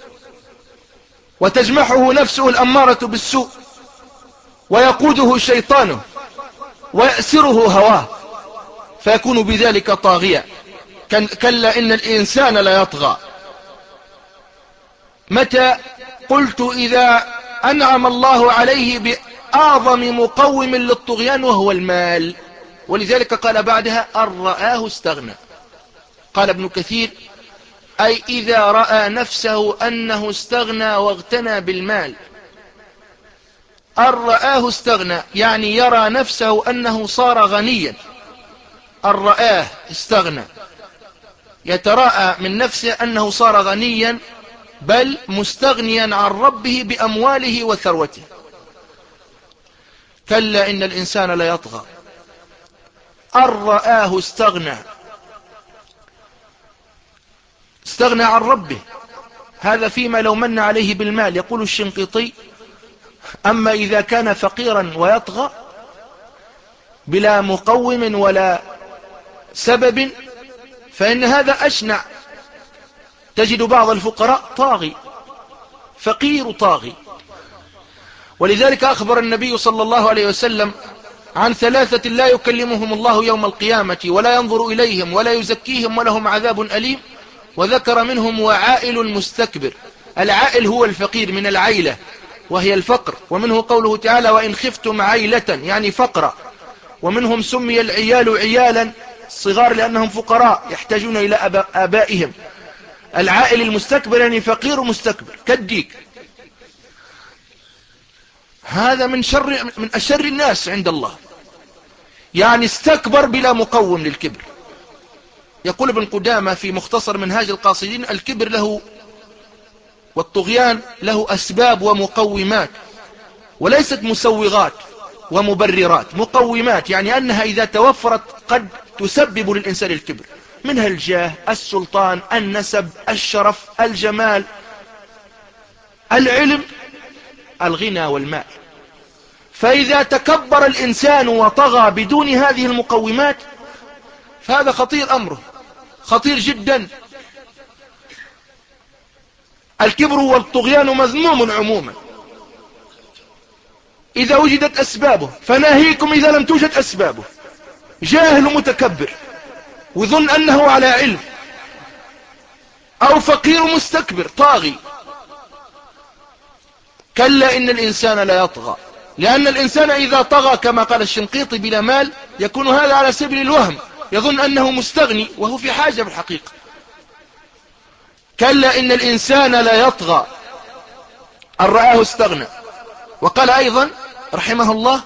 وتجمحه نفسه الأمارة بالسوء، ويقوده شيطانه ويأسره هواه، فيكون بذلك طاغيا. كلا إن الإنسان لا يطغى. متى؟ قلت إذا أنعم الله عليه بأعظم مقوم للطغيان وهو المال. ولذلك قال بعدها أن رآه استغنى. قال ابن كثير أي إذا رأى نفسه أنه استغنى واغتنى بالمال. أن رآه استغنى يعني يرى نفسه أنه صار غنيا. أن رآه استغنى يتراءى من نفسه أنه صار غنيا بل مستغنيا عن ربه بأمواله وثروته. كلا إن الإنسان ليطغى أن رآه استغنى، استغنى عن ربه. هذا فيما لو من عليه بالمال. يقول الشنقيطي أما إذا كان فقيرا ويطغى بلا مقوم ولا سبب فإن هذا أشنع. تجد بعض الفقراء طاغي، فقير طاغي. ولذلك أخبر النبي صلى الله عليه وسلم عن ثلاثة لا يكلمهم الله يوم القيامة ولا ينظر إليهم ولا يزكيهم ولهم عذاب أليم، وذكر منهم وعائل مستكبر. العائل هو الفقير من العيلة وهي الفقر، ومنه قوله تعالى وإن خفتم عيلة يعني فقرا، ومنهم سمي العيال عيالا صغار لأنهم فقراء يحتاجون إلى آبائهم. العائل المستكبر يعني فقير مستكبر كالديك. هذا من شر من أشر الناس عند الله، يعني استكبر بلا مقوم للكبر. يقول ابن قدامة في مختصر منهاج القاصدين الكبر له والطغيان له أسباب ومقومات وليست مسوغات ومبررات. مقومات يعني أنها إذا توفرت قد تسبب للإنسان الكبر، منها الجاه، السلطان، النسب، الشرف، الجمال، العلم، الغنى والمال. فإذا تكبر الإنسان وطغى بدون هذه المقومات فهذا خطير، أمره خطير جدا. الكبر والطغيان مذموم عموما إذا وجدت أسبابه، فناهيكم إذا لم توجد أسبابه. جاهل متكبر ويظن أنه على علم، أو فقير مستكبر طاغي. كلا إن الإنسان لا يطغى، لأن الإنسان إذا طغى كما قال الشنقيطي بلا مال يكون هذا على سبيل الوهم، يظن أنه مستغني وهو في حاجة بالحقيقة. كلا إن الإنسان لا يطغى أن رآه استغنى. وقال أيضا رحمه الله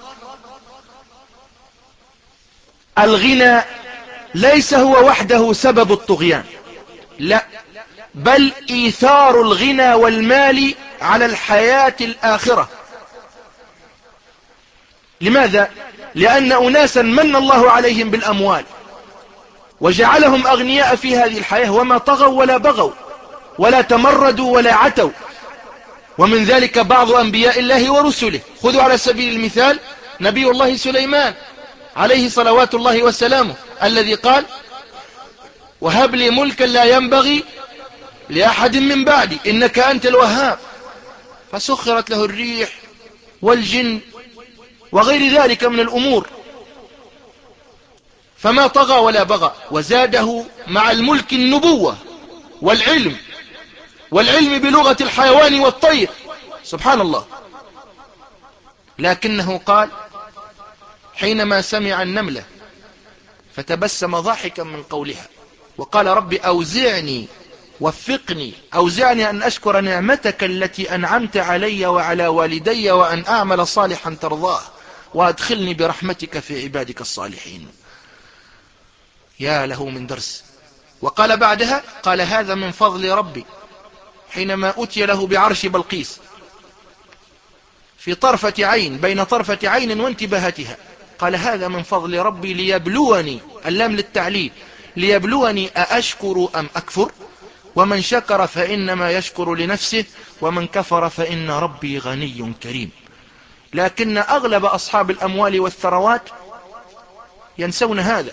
الغنى ليس هو وحده سبب الطغيان، لا، بل إيثار الغنى والمال على الحياة الآخرة. لماذا؟ لأن أناسا من الله عليهم بالأموال وجعلهم أغنياء في هذه الحياة وما طغوا ولا بغوا ولا تمردوا ولا عتوا. ومن ذلك بعض أنبياء الله ورسله. خذوا على سبيل المثال نبي الله سليمان عليه صلوات الله وسلامه الذي قال وهب لي ملكا لا ينبغي لأحد من بعدي إنك أنت الوهاب. فسخرت له الريح والجن وغير ذلك من الأمور فما طغى ولا بغى، وزاده مع الملك النبوة والعلم، والعلم بلغة الحيوان والطير سبحان الله. لكنه قال حينما سمع النملة فتبسم ضاحكا من قولها وقال رب أوزعني وفقني أوزعني أن أشكر نعمتك التي أنعمت علي وعلى والدي وأن أعمل صالحا ترضاه وأدخلني برحمتك في عبادك الصالحين. يا له من درس. وقال بعدها قال هذا من فضل ربي حينما أتي له بعرش بلقيس في طرفة عين، بين طرفة عين وانتباهتها، قال هذا من فضل ربي ليبلوني، اللام للتعليل، ليبلوني أأشكر أم أكفر ومن شكر فإنما يشكر لنفسه ومن كفر فإن ربي غني كريم. لكن أغلب أصحاب الأموال والثروات ينسون هذا.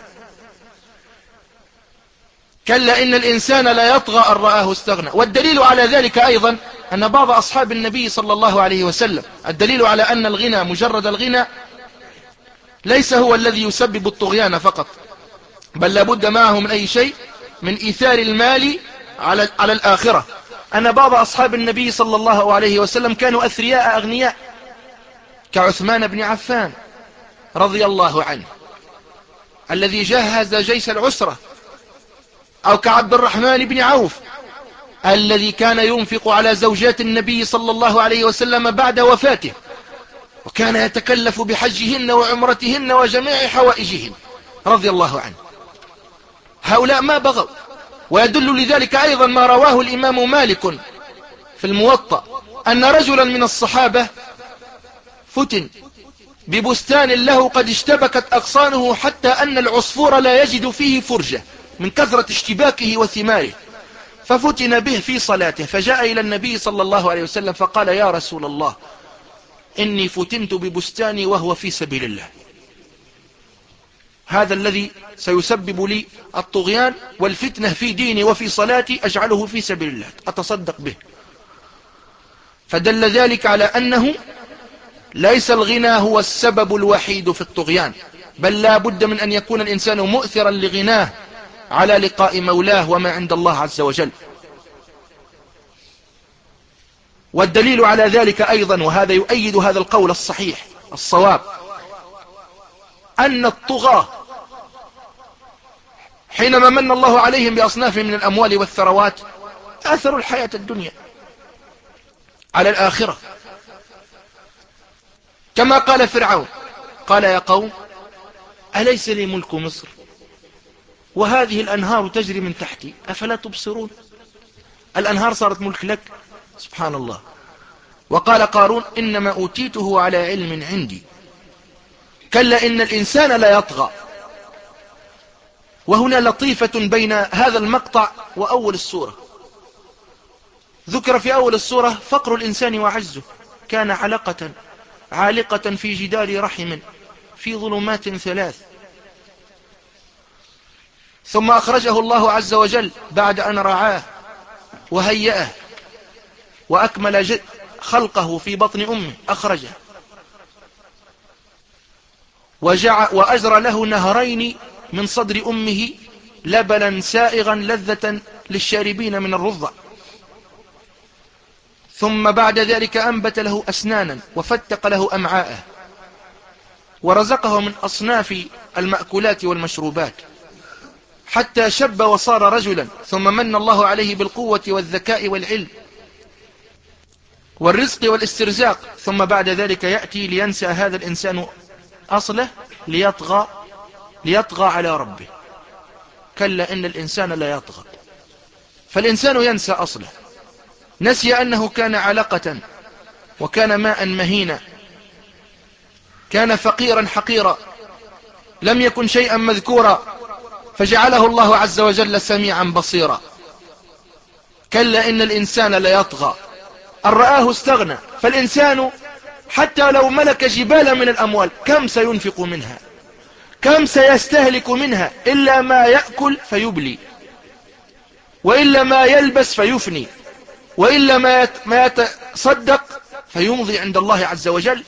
كلا إن الإنسان لا يطغى أن رآه استغنى. والدليل على ذلك أيضا أن بعض أصحاب النبي صلى الله عليه وسلم، الدليل على أن الغنى مجرد الغنى ليس هو الذي يسبب الطغيان فقط، بل لابد معه من أي شيء من إيثار المال على على الآخرة. أن بعض أصحاب النبي صلى الله عليه وسلم كانوا أثرياء أغنياء، كعثمان بن عفان رضي الله عنه الذي جهز جيش العسرة، أو كعبد الرحمن بن عوف الذي كان ينفق على زوجات النبي صلى الله عليه وسلم بعد وفاته، وكان يتكلف بحجهن وعمرتهن وجميع حوائجهن رضي الله عنه. هؤلاء ما بغوا. ويدل لذلك أيضا ما رواه الإمام مالك في الموطأ أن رجلا من الصحابة فتن ببستان له قد اشتبكت أغصانه حتى أن العصفور لا يجد فيه فرجة من كثرة اشتباكه وثماره، ففتن به في صلاته، فجاء إلى النبي صلى الله عليه وسلم فقال: يا رسول الله، إني فتنت ببستاني وهو في سبيل الله، هذا الذي سيسبب لي الطغيان والفتنة في ديني وفي صلاتي أجعله في سبيل الله، أتصدق به. فدل ذلك على أنه ليس الغنى هو السبب الوحيد في الطغيان، بل لا بد من أن يكون الإنسان مؤثرا لغناه على لقاء مولاه وما عند الله عز وجل. والدليل على ذلك أيضا، وهذا يؤيد هذا القول الصحيح الصواب، أن الطغاة حينما من الله عليهم بأصناف من الأموال والثروات آثروا الحياة الدنيا على الآخرة، كما قال فرعون: قال يا قوم أليس لي ملك مصر وهذه الأنهار تجري من تحتي أفلا تبصرون؟ الأنهار صارت ملك لك، سبحان الله. وقال قارون: إنما أوتيته على علم عندي. كلا إن الإنسان لا يطغى. وهنا لطيفة بين هذا المقطع وأول السورة. ذكر في أول السورة فقر الإنسان وعجزه، كان علقة عالقة في جدار رحم في ظلمات ثلاث، ثم أخرجه الله عز وجل بعد أن رعاه وهيأه وأكمل خلقه في بطن أمه، أخرجه وجع وأجرى له نهرين من صدر أمه لبنا سائغا لذة للشاربين من الرضع، ثم بعد ذلك أنبت له أسنانا وفتق له أمعاءه ورزقه من أصناف المأكولات والمشروبات حتى شب وصار رجلا، ثم من الله عليه بالقوة والذكاء والعلم والرزق والاسترزاق، ثم بعد ذلك يأتي لينسى هذا الإنسان أصله ليطغى ليطغى على ربه. كلا إن الإنسان لا يطغى. فالإنسان ينسى أصله، نسي أنه كان علقة وكان ماء مهينا، كان فقيرا حقيرا، لم يكن شيئا مذكورا، فجعله الله عز وجل سميعا بصيرا. كلا إن الإنسان لا يطغى أن رآه استغنى. فالإنسان حتى لو ملك جبال من الأموال كم سينفق منها، كم سيستهلك منها، إلا ما يأكل فيبلي، وإلا ما يلبس فيفني، وإلا ما يتصدق فيمضي عند الله عز وجل،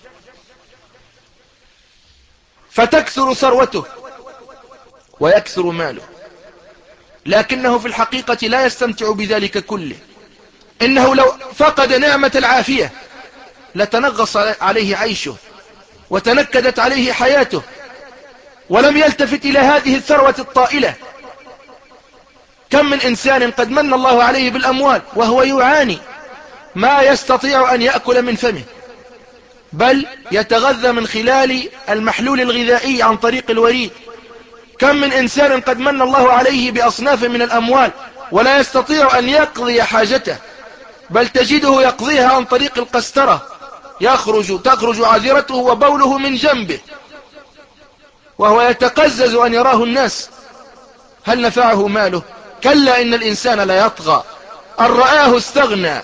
فتكثر ثروته ويكثر ماله، لكنه في الحقيقة لا يستمتع بذلك كله. إنه لو فقد نعمة العافية لتنغص عليه عيشه وتنكدت عليه حياته، ولم يلتفت إلى هذه الثروة الطائلة. كم من إنسان قد من الله عليه بالأموال وهو يعاني، ما يستطيع أن يأكل من فمه، بل يتغذى من خلال المحلول الغذائي عن طريق الوريد. كم من إنسان قد من الله عليه بأصناف من الأموال ولا يستطيع أن يقضي حاجته، بل تجده يقضيها عن طريق القسطرة، يخرج تخرج عذرته وبوله من جنبه وهو يتقزز أن يراه الناس. هل نفعه ماله؟ كلا إن الإنسان لا يطغى أن رآه استغنى.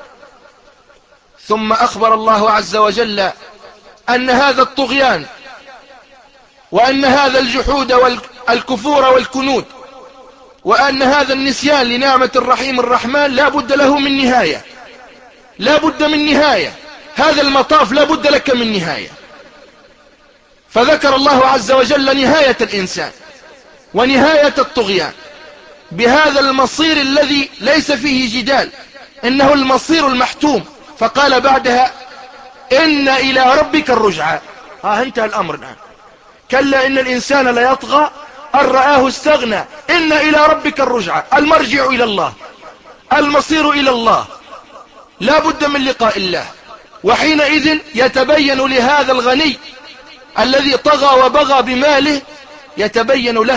ثم أخبر الله عز وجل أن هذا الطغيان وأن هذا الجحود والكفور والكنود وأن هذا النسيان لنعمة الرحيم الرحمن لا بد له من نهاية، لا بد من نهاية، هذا المطاف لا بد لك من نهاية. فذكر الله عز وجل نهاية الإنسان ونهاية الطغيان بهذا المصير الذي ليس فيه جدال، إنه المصير المحتوم. فقال بعدها إن إلى ربك الرجعى. ها انتهى الأمر الآن. كلا إن الإنسان لا يطغى أن رآه استغنى، إن إلى ربك الرجعى، المرجع إلى الله، المصير إلى الله، لا بد من لقاء الله. وحينئذ يتبين لهذا الغني الذي طغى وبغى بماله، يتبين له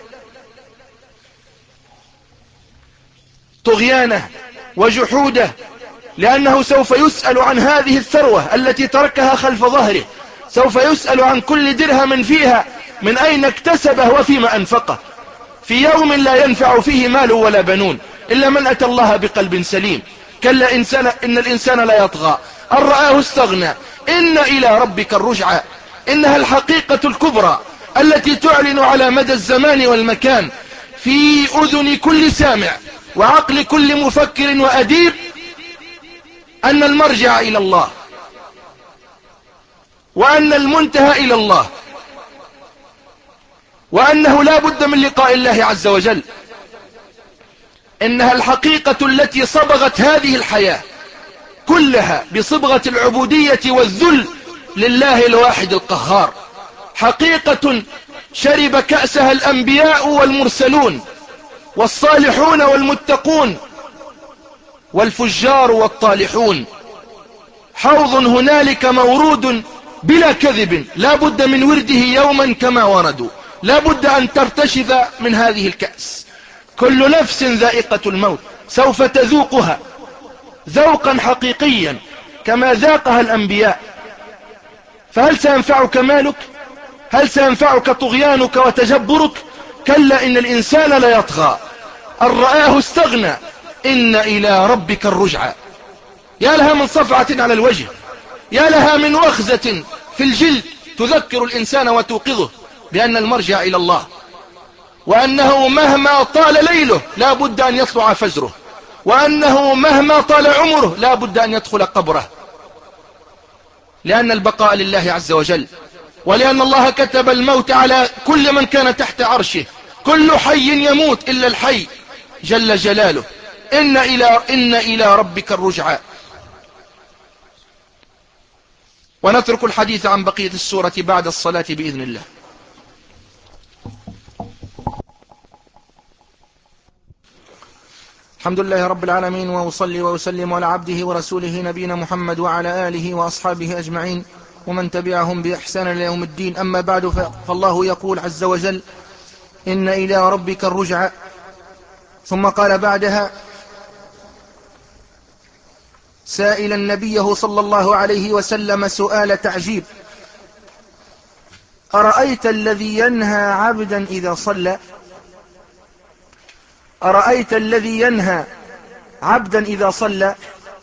طغيانه وجحوده، لأنه سوف يسأل عن هذه الثروة التي تركها خلف ظهره، سوف يسأل عن كل درهم فيها من أين اكتسبه وفيما أنفقه، في يوم لا ينفع فيه مال ولا بنون إلا من أتى الله بقلب سليم. كلا إنسان إن الإنسان لا يطغى أن رآه استغنى، إن إلى ربك الرجعى. إنها الحقيقة الكبرى التي تعلن على مدى الزمان والمكان في أذن كل سامع وعقل كل مفكر وأديب، أن المرجع إلى الله، وأن المنتهى إلى الله، وأنه لا بد من لقاء الله عز وجل. إنها الحقيقة التي صبغت هذه الحياة كلها بصبغة العبودية والذل لله الواحد القهار. حقيقة شرب كأسها الأنبياء والمرسلون والصالحون والمتقون والفجار والطالحون. حوض هنالك مورود بلا كذب، لا بد من ورده يوما كما وردوا، لا بد أن ترتشف من هذه الكأس. كل نفس ذائقة الموت، سوف تذوقها ذوقا حقيقيا كما ذاقها الأنبياء. فهل سينفعك مالك؟ هل سينفعك طغيانك وتجبرك؟ كلا إن الإنسان لا يطغى أن رآه استغنى، إن إلى ربك الرجعى. يا لها من صفعة على الوجه، يا لها من وخزة في الجلد تذكر الإنسان وتوقظه بأن المرجع إلى الله، وأنه مهما طال ليله لا بد أن يطلع فجره، وأنه مهما طال عمره لا بد أن يدخل قبره، لأن البقاء لله عز وجل، ولأن الله كتب الموت على كل من كان تحت عرشه. كل حي يموت إلا الحي جل جلاله. إن إلى, إن إلى ربك الرجعى. ونترك الحديث عن بقية السورة بعد الصلاة بإذن الله. الحمد لله رب العالمين، وأصلي وأسلم على عبده ورسوله نبينا محمد وعلى آله وأصحابه أجمعين ومن تبعهم بإحسان إلى يوم الدين. أما بعد، فالله يقول عز وجل إن إلى ربك الرجعى. ثم قال بعدها سائلا نبيه صلى الله عليه وسلم سؤال تعجيب: أرأيت الذي ينهى عبدا إذا صلى؟ أرأيت الذي ينهى عبدا إذا صلى؟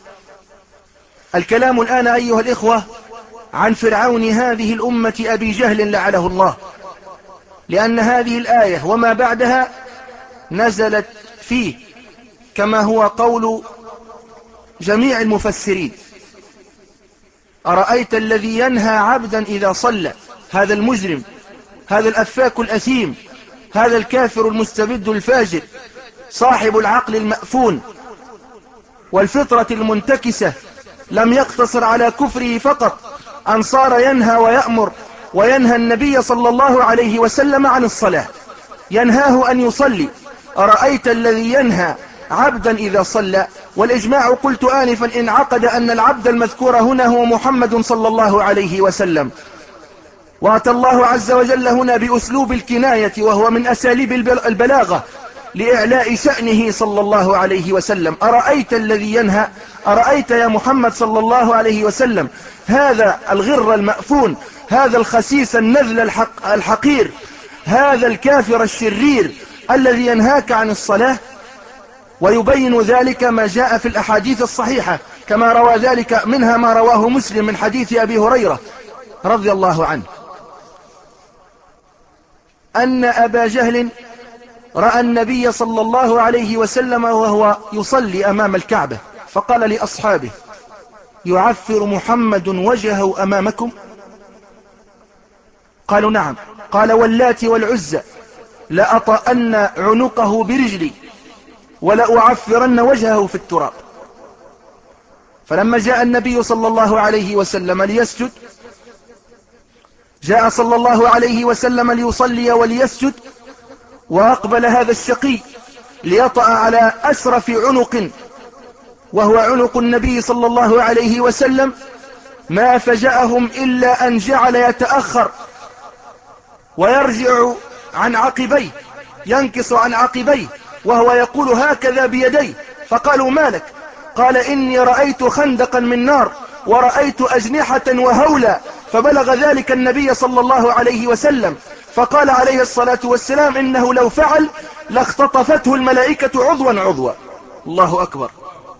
الكلام الآن أيها الإخوة عن فرعون هذه الأمة أبي جهل لعنه الله، لأن هذه الآية وما بعدها نزلت فيه كما هو قول جميع المفسرين. أرأيت الذي ينهى عبدا إذا صلى، هذا المجرم، هذا الأفاك الأثيم، هذا الكافر المستبد الفاجر، صاحب العقل المأفون والفطرة المنتكسة، لم يقتصر على كفره فقط، أن صار ينهى ويأمر وينهى النبي صلى الله عليه وسلم عن الصلاة، ينهاه أن يصلي. أرأيت الذي ينهى عبدا إذا صلى. والإجماع قلت آنفا انعقد أن العبد المذكور هنا هو محمد صلى الله عليه وسلم، وأتى الله عز وجل هنا بأسلوب الكناية وهو من أساليب البلاغة لإعلاء شأنه صلى الله عليه وسلم. أرأيت الذي ينهى، أرأيت يا محمد صلى الله عليه وسلم هذا الغر المأفون، هذا الخسيس النذل الحق الحقير، هذا الكافر الشرير الذي ينهاك عن الصلاة؟ ويبين ذلك ما جاء في الأحاديث الصحيحة، كما روى ذلك منها ما رواه مسلم من حديث أبي هريرة رضي الله عنه أن أبا جهل رأى النبي صلى الله عليه وسلم وهو يصلي أمام الكعبة، فقال لأصحابه: يعفر محمد وجهه أمامكم؟ قالوا: نعم. قال: واللات والعزى لأطأن عنقه برجلي ولأعفرن وجهه في التراب. فلما جاء النبي صلى الله عليه وسلم ليسجد، جاء صلى الله عليه وسلم ليصلي وليسجد، وأقبل هذا الشقي ليطأ على أشرف عنق وهو عنق النبي صلى الله عليه وسلم، ما فجأهم إلا أن جعل يتأخر ويرجع عن عقبيه، ينكص عن عقبيه وهو يقول هكذا بيديه. فقالوا ما لك؟ قال إني رأيت خندقا من نار ورأيت أجنحة وهولا. فبلغ ذلك النبي صلى الله عليه وسلم، فقال عليه الصلاة والسلام إنه لو فعل لاختطفته الملائكة عضوا عضوا. الله أكبر.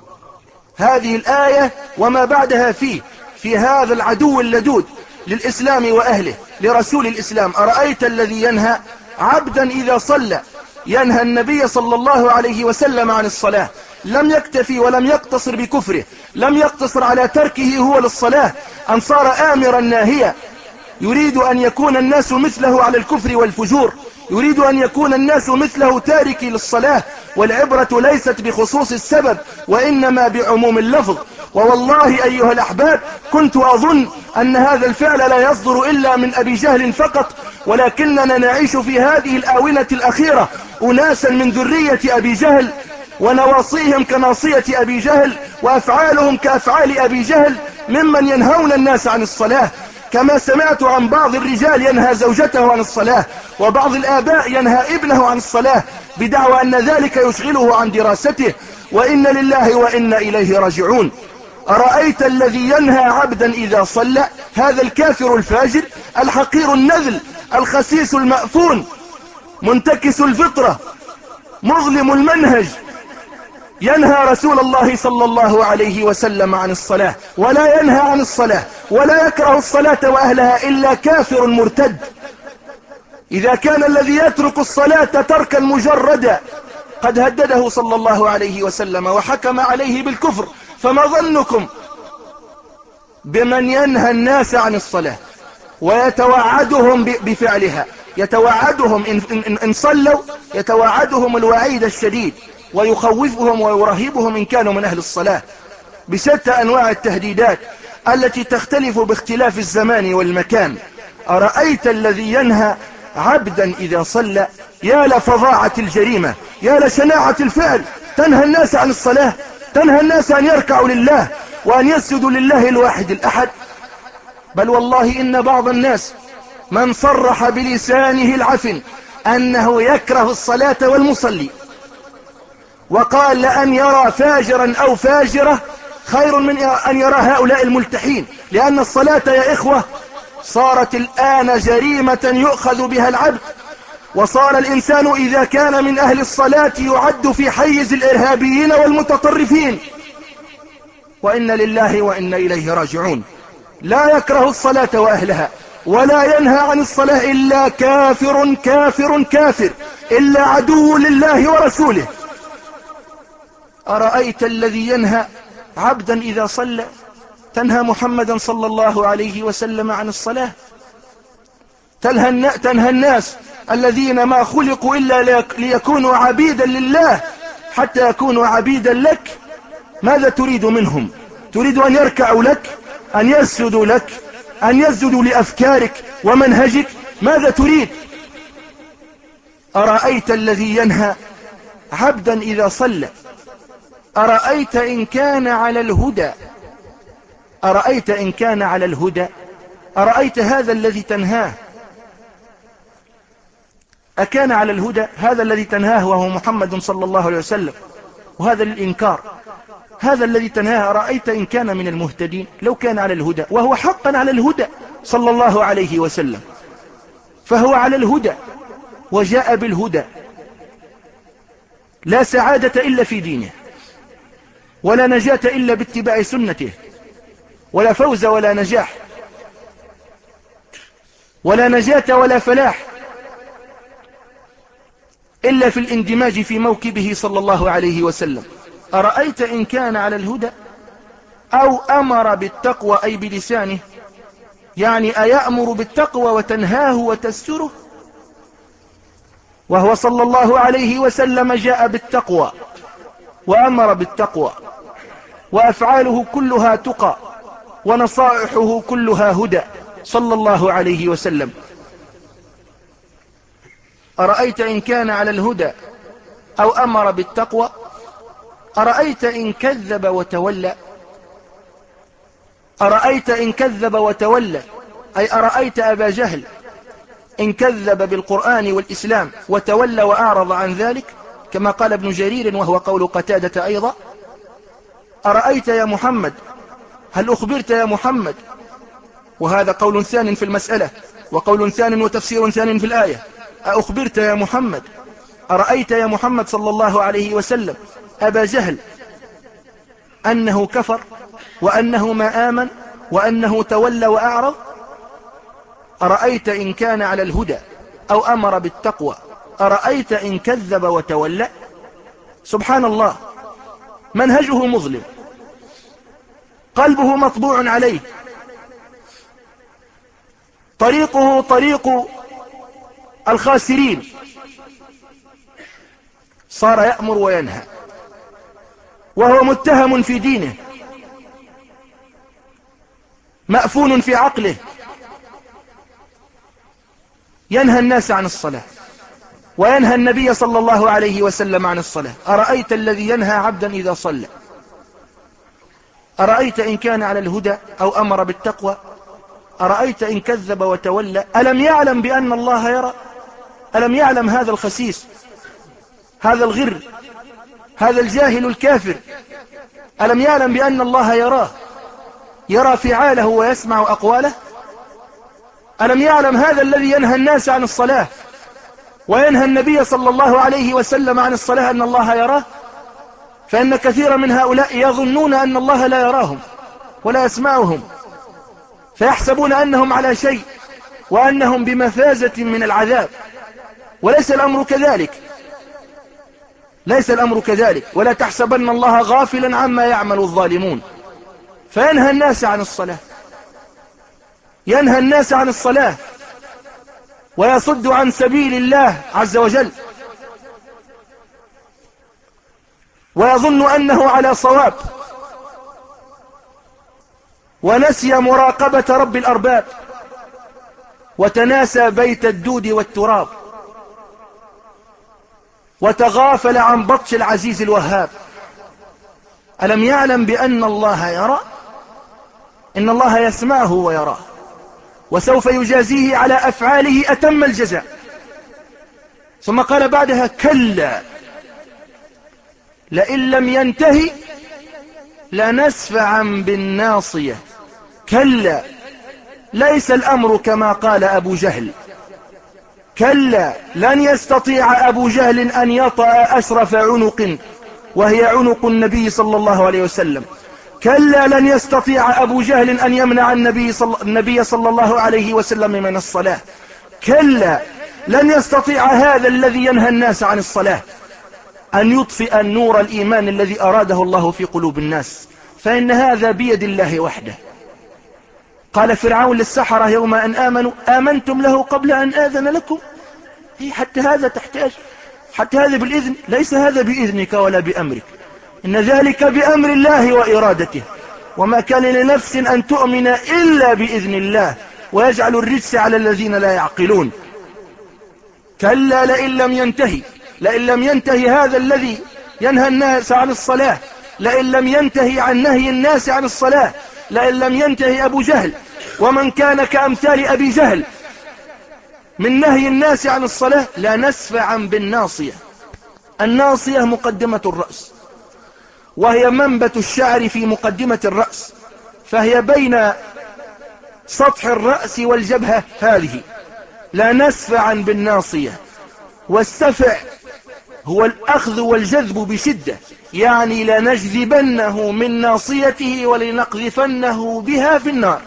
هذه الآية وما بعدها فيه في هذا العدو اللدود للإسلام وأهله، لرسول الإسلام. أرأيت الذي ينهى عبدا إذا صلى، ينهى النبي صلى الله عليه وسلم عن الصلاة، لم يكتفي ولم يقتصر بكفره، لم يقتصر على تركه هو للصلاة، أن صار آمرا ناهيا، يريد أن يكون الناس مثله على الكفر والفجور، يريد أن يكون الناس مثله تاركي للصلاة. والعبرة ليست بخصوص السبب وإنما بعموم اللفظ. ووالله أيها الأحباب كنت أظن أن هذا الفعل لا يصدر إلا من أبي جهل فقط، ولكننا نعيش في هذه الآونة الأخيرة أناسا من ذرية أبي جهل، ونواصيهم كناصية أبي جهل، وأفعالهم كأفعال أبي جهل، ممن ينهون الناس عن الصلاة. كما سمعت عن بعض الرجال ينهى زوجته عن الصلاة، وبعض الآباء ينهى ابنه عن الصلاة بدعوى أن ذلك يشغله عن دراسته. وإن لله وإنا إليه راجعون. أرأيت الذي ينهى عبدا إذا صلى، هذا الكافر الفاجر الحقير النذل الخسيس المأفون منتكس الفطرة مظلم المنهج، ينهى رسول الله صلى الله عليه وسلم عن الصلاة، ولا ينهى عن الصلاة ولا يكره الصلاة وأهلها إلا كافر مرتد. إذا كان الذي يترك الصلاة تركا مجردا قد هدده صلى الله عليه وسلم وحكم عليه بالكفر، فما ظنكم بمن ينهى الناس عن الصلاة ويتوعدهم بفعلها؟ يتوعدهم إن, إن, إن صلوا يتوعدهم الوعيد الشديد ويخوفهم ويرهبهم إن كانوا من أهل الصلاة بشتى أنواع التهديدات التي تختلف باختلاف الزمان والمكان. أرأيت الذي ينهى عبدا إذا صلى؟ يا لفظاعة الجريمة، يا لشناعة الفعل. تنهى الناس عن الصلاة، تنهى الناس أن يركعوا لله وأن يسجدوا لله الواحد الأحد. بل والله إن بعض الناس من صرح بلسانه العفن أنه يكره الصلاة والمصلي، وقال لأن يرى فاجرا أو فاجرة خير من أن يرى هؤلاء الملتحين، لأن الصلاة يا إخوة صارت الآن جريمة يؤخذ بها العبد، وصار الإنسان إذا كان من أهل الصلاة يعد في حيز الإرهابيين والمتطرفين. وإن لله وإنا إليه راجعون. لا يكره الصلاة وأهلها ولا ينهى عن الصلاة إلا كافر كافر كافر، إلا عدو لله ورسوله. أرأيت الذي ينهى عبدا إذا صلى؟ تنهى محمدا صلى الله عليه وسلم عن الصلاة، تنهى الناس الذين ما خلقوا إلا ليكونوا عبيدا لله حتى يكونوا عبيدا لك. ماذا تريد منهم؟ تريد أن يركعوا لك، أن يسجدوا لك، أن يسجدوا لأفكارك ومنهجك؟ ماذا تريد؟ أرأيت الذي ينهى عبدا إذا صلى؟ أرأيت إن كان على الهدى؟ أرأيت إن كان على الهدى؟ أرأيت هذا الذي تنهاه أكان على الهدى؟ هذا الذي تنهاه وهو محمد صلى الله عليه وسلم، وهذا للإنكار. هذا الذي تنهاه أرأيت إن كان من المهتدين؟ لو كان على الهدى، وهو حقا على الهدى صلى الله عليه وسلم، فهو على الهدى وجاء بالهدى. لا سعادة إلا في دينه، ولا نجاة إلا باتباع سنته، ولا فوز ولا نجاح، ولا نجاة ولا فلاح إلا في الاندماج في موكبه صلى الله عليه وسلم. أرأيت إن كان على الهدى؟ أو أمر بالتقوى أي بلسانه، يعني أيأمر بالتقوى وتنهاه وتسره؟ وهو صلى الله عليه وسلم جاء بالتقوى وأمر بالتقوى، وأفعاله كلها تقى، ونصائحه كلها هدى صلى الله عليه وسلم. أرأيت إن كان على الهدى أو أمر بالتقوى؟ أرأيت إن كذب وتولى؟ أرأيت إن كذب وتولى، أي أرأيت أبا جهل إن كذب بالقرآن والإسلام وتولى وأعرض عن ذلك، كما قال ابن جرير وهو قول قتادة أيضا. أرأيت يا محمد، هل أخبرت يا محمد؟ وهذا قول ثان في المسألة، وقول ثان وتفسير ثان في الآية. أخبرت يا محمد، أرأيت يا محمد صلى الله عليه وسلم أبا جهل أنه كفر وأنه ما آمن وأنه تولى وأعرض؟ أرأيت إن كان على الهدى أو أمر بالتقوى؟ أرأيت إن كذب وتولى؟ سبحان الله، منهجه مظلم، قلبه مطبوع عليه، طريقه طريق الخاسرين، صار يأمر وينهى، وهو متهم في دينه، مأفون في عقله، ينهى الناس عن الصلاة وينهى النبي صلى الله عليه وسلم عن الصلاة. أرأيت الذي ينهى عبدا إذا صلى؟ أرأيت إن كان على الهدى أو أمر بالتقوى؟ أرأيت إن كذب وتولى؟ ألم يعلم بأن الله يرى؟ ألم يعلم هذا الخسيس، هذا الغر، هذا الجاهل الكافر، ألم يعلم بأن الله يراه، يرى فعاله ويسمع أقواله؟ ألم يعلم هذا الذي ينهى الناس عن الصلاة وينهى النبي صلى الله عليه وسلم عن الصلاة أن الله يراه؟ فإن كثيرا من هؤلاء يظنون أن الله لا يراهم ولا يسمعهم، فيحسبون أنهم على شيء وأنهم بمفازة من العذاب، وليس الأمر كذلك، ليس الأمر كذلك. ولا تحسبن الله غافلا عما يعمل الظالمون. فينهى الناس عن الصلاة، ينهى الناس عن الصلاة ويصد عن سبيل الله عز وجل، ويظن أنه على صواب، ونسي مراقبة رب الأرباب، وتناسى بيت الدود والتراب، وتغافل عن بطش العزيز الوهاب. ألم يعلم بأن الله يرى؟ إن الله يسمعه ويراه، وسوف يجازيه على أفعاله أتم الجزاء. ثم قال بعدها: كلا لئن لم ينتهي لنسفعا بالناصية. كلا، ليس الأمر كما قال أبو جهل، كلا لن يستطيع أبو جهل أن يطأ أشرف عنق وهي عنق النبي صلى الله عليه وسلم. كلا لن يستطيع أبو جهل أن يمنع النبي صلى, النبي صلى الله عليه وسلم من الصلاة. كلا لن يستطيع هذا الذي ينهى الناس عن الصلاة أن يطفئ النور الإيمان الذي أراده الله في قلوب الناس، فإن هذا بيد الله وحده. قال فرعون للسحرة يوم أن آمنوا: آمنتم له قبل أن آذن لكم؟ حتى هذا تحتاج، حتى هذا بالإذن، ليس هذا بإذنك ولا بأمرك، إن ذلك بأمر الله وإرادته، وما كان لنفس أن تؤمن إلا بإذن الله، ويجعل الرجس على الذين لا يعقلون. كلا لئن لم ينتهي، لئن لم ينتهي هذا الذي ينهى الناس عن الصلاة، لئن لم ينتهي عن نهي الناس عن الصلاة، لئن لم ينتهي أبو جهل ومن كان كأمثال أبي جهل من نهي الناس عن الصلاة، لنسفعا بالناصية. الناصية مقدمة الرأس، وهي منبت الشعر في مقدمة الرأس، فهي بين سطح الرأس والجبهة هذه. لنسفعا بالناصية. والسفع هو الأخذ والجذب بشدة، يعني لنجذبنه من ناصيته ولنقذفنه بها في النار.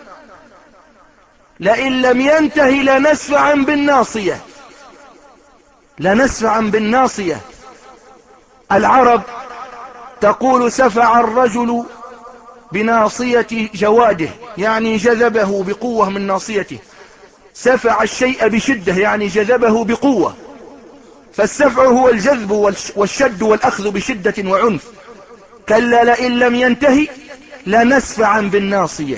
لئن لم ينتهي لنسفعا بالناصية، لنسفعا بالناصية. العرب تقول: سفع الرجل بناصية جواده، يعني جذبه بقوة من ناصيته. سفع الشيء بشدة، يعني جذبه بقوة. فالسفع هو الجذب والشد والأخذ بشدة وعنف. كلا لئن لم ينتهي لنسفعا بالناصية.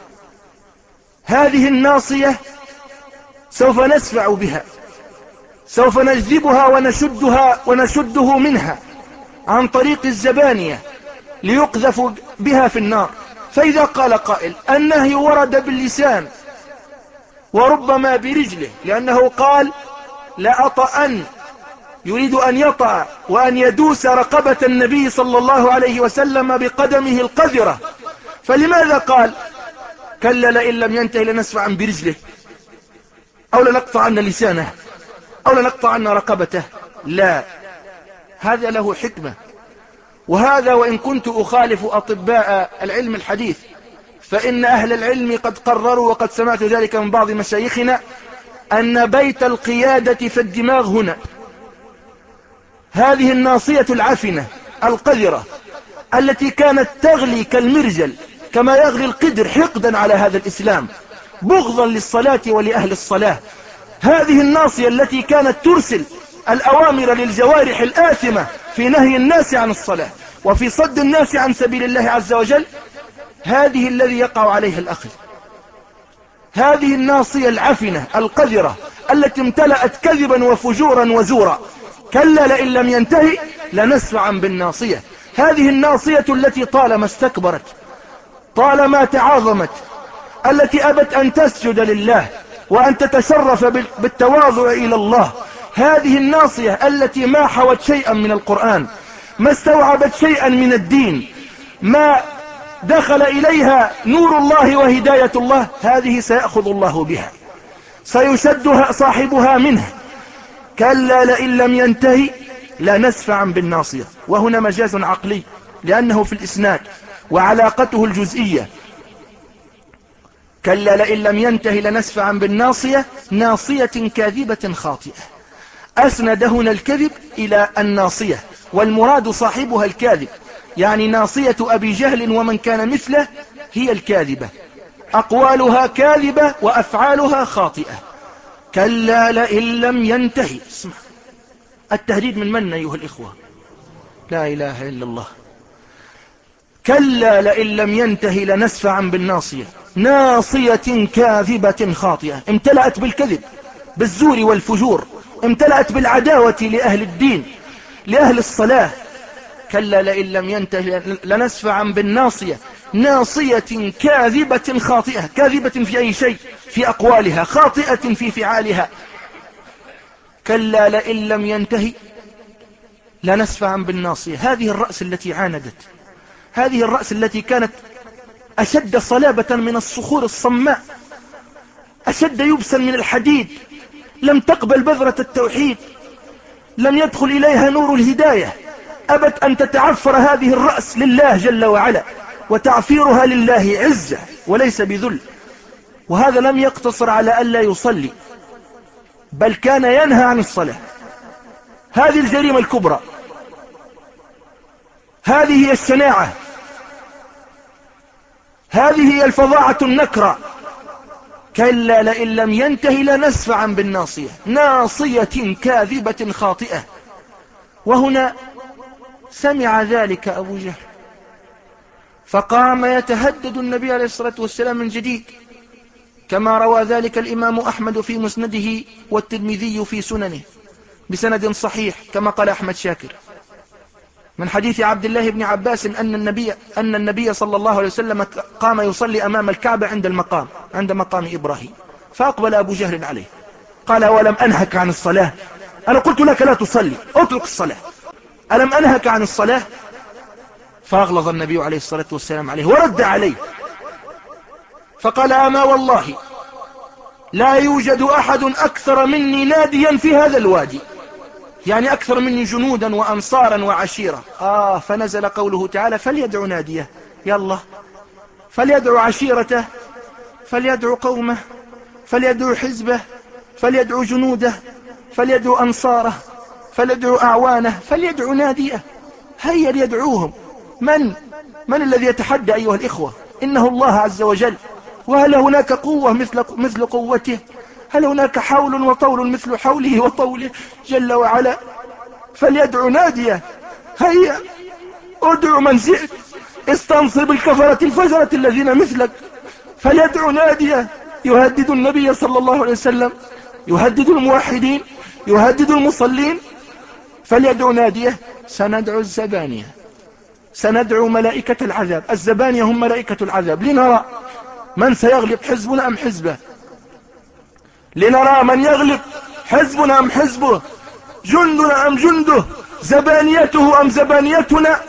هذه الناصية سوف نسفع بها، سوف نجذبها ونشدها ونشده منها عن طريق الزبانية ليقذف بها في النار. فإذا قال قائل النهي ورد باللسان وربما برجله، لأنه قال لأطأن، يريد أن يطأ وأن يدوس رقبة النبي صلى الله عليه وسلم بقدمه القذرة. فلماذا قال كلا لئن لم ينتهي لنسفعا برجله، أو لنقطعن لسانه، أو لنقطعن رقبته؟ لا، هذا له حكمة. وهذا وإن كنت أخالف أطباء العلم الحديث، فإن أهل العلم قد قرروا، وقد سمعت ذلك من بعض مشايخنا، أن بيت القيادة في الدماغ هنا. هذه الناصية العفنة القذرة التي كانت تغلي كالمرجل كما يغلي القدر حقدا على هذا الإسلام، بغضا للصلاة ولأهل الصلاة. هذه الناصية التي كانت ترسل الأوامر للجوارح الآثمة في نهي الناس عن الصلاة وفي صد الناس عن سبيل الله عز وجل، هذه الذي يقع عليها الأخذ. هذه الناصية العفنة القذرة التي امتلأت كذبا وفجورا وزورا. كلا لئن لم ينتهي لنسفعا بالناصية. هذه الناصية التي طالما استكبرت، طالما تعاظمت، التي أبت أن تسجد لله وأن تتشرف بالتواضع إلى الله. هذه الناصية التي ما حوت شيئا من القرآن، ما استوعبت شيئا من الدين، ما دخل إليها نور الله وهداية الله، هذه سيأخذ الله بها، سيشدها صاحبها منه. كلا لئن لم ينتهي لنسفعا بالناصية. وهنا مجاز عقلي لأنه في الإسناد وعلاقته الجزئية. كلا لئن لم ينتهي لنسفعا بالناصية، ناصية كاذبة خاطئة. أسند هنا الكذب إلى الناصية، والمراد صاحبها الكاذب، يعني ناصية أبي جهل ومن كان مثله هي الكاذبة، أقوالها كاذبة وأفعالها خاطئة. كلا لئن لم ينتهي. اسمع التهديد من من أيها الإخوة؟ لا إله إلا الله. كلا لئن لم ينتهي لنسفعا بالناصية، ناصية كاذبة خاطئة، امتلأت بالكذب بالزور والفجور، امتلأت بالعداوة لأهل الدين لأهل الصلاة. كلا لئن لم ينتهي لنسفعا بالناصية، ناصية كاذبة خاطئة. كاذبة في أي شيء؟ في أقوالها، خاطئة في فعالها. كلا لئن لم ينتهي لنسفعا بالناصية. هذه الرأس التي عاندت، هذه الرأس التي كانت أشد صلابة من الصخور الصماء، أشد يبسا من الحديد، لم تقبل بذرة التوحيد، لم يدخل إليها نور الهداية. أبت أن تتعفر هذه الرأس لله جل وعلا، وتعفيرها لله عزة وليس بذل. وهذا لم يقتصر على ألا يصلي، بل كان ينهى عن الصلاة. هذه الجريمة الكبرى، هذه هي الشناعة، هذه هي الفظاعة النكرة. كلا لئن لم ينتهي لنسفعا بالناصية، ناصية كاذبة خاطئة. وهنا سمع ذلك أبو جهل فقام يتهدد النبي عليه الصلاة والسلام من جديد، كما روى ذلك الإمام أحمد في مسنده والترمذي في سننه بسند صحيح كما قال أحمد شاكر من حديث عبد الله بن عباس أن النبي, أن النبي صلى الله عليه وسلم قام يصلي أمام الكعبة عند المقام عند مقام إبراهيم، فأقبل أبو جهل عليه قال ولم أنهك عن الصلاة؟ أنا قلت لك لا تصلي، اترك الصلاة، ألم أنهك عن الصلاة؟ فأغلظ النبي عليه الصلاة والسلام عليه ورد عليه فقال أما والله لا يوجد أحد أكثر مني ناديا في هذا الوادي، يعني أكثر مني جنودا وأنصارا وعشيرة. آه فنزل قوله تعالى فليدعو ناديه، يلا فليدعو عشيرته، فليدعو قومه، فليدعو حزبه، فليدعو جنوده، فليدعو أنصاره، فليدعو أعوانه، فليدعو ناديه. هيا ليدعوهم. من من الذي يتحدى أيها الإخوة؟ إنه الله عز وجل. وهل هناك قوة مثل, مثل قوته؟ هل هناك حول وطول مثل حوله وطوله جل وعلا؟ فليدع ناديه. هيا ادع من شئت، استنصر بالكفرة الفجرة الذين مثلك، فليدع ناديه يهدد النبي صلى الله عليه وسلم، يهدد الموحدين، يهدد المصلين. فليدع ناديه. سندعو الزبانية، سندعو ملائكة العذاب. الزبانية هم ملائكة العذاب، لنرى من سيغلب، حزبنا أم حزبه، لنرى من يغلب، حزبنا أم حزبه، جندنا أم جنده، زبانيته أم زبانيتنا.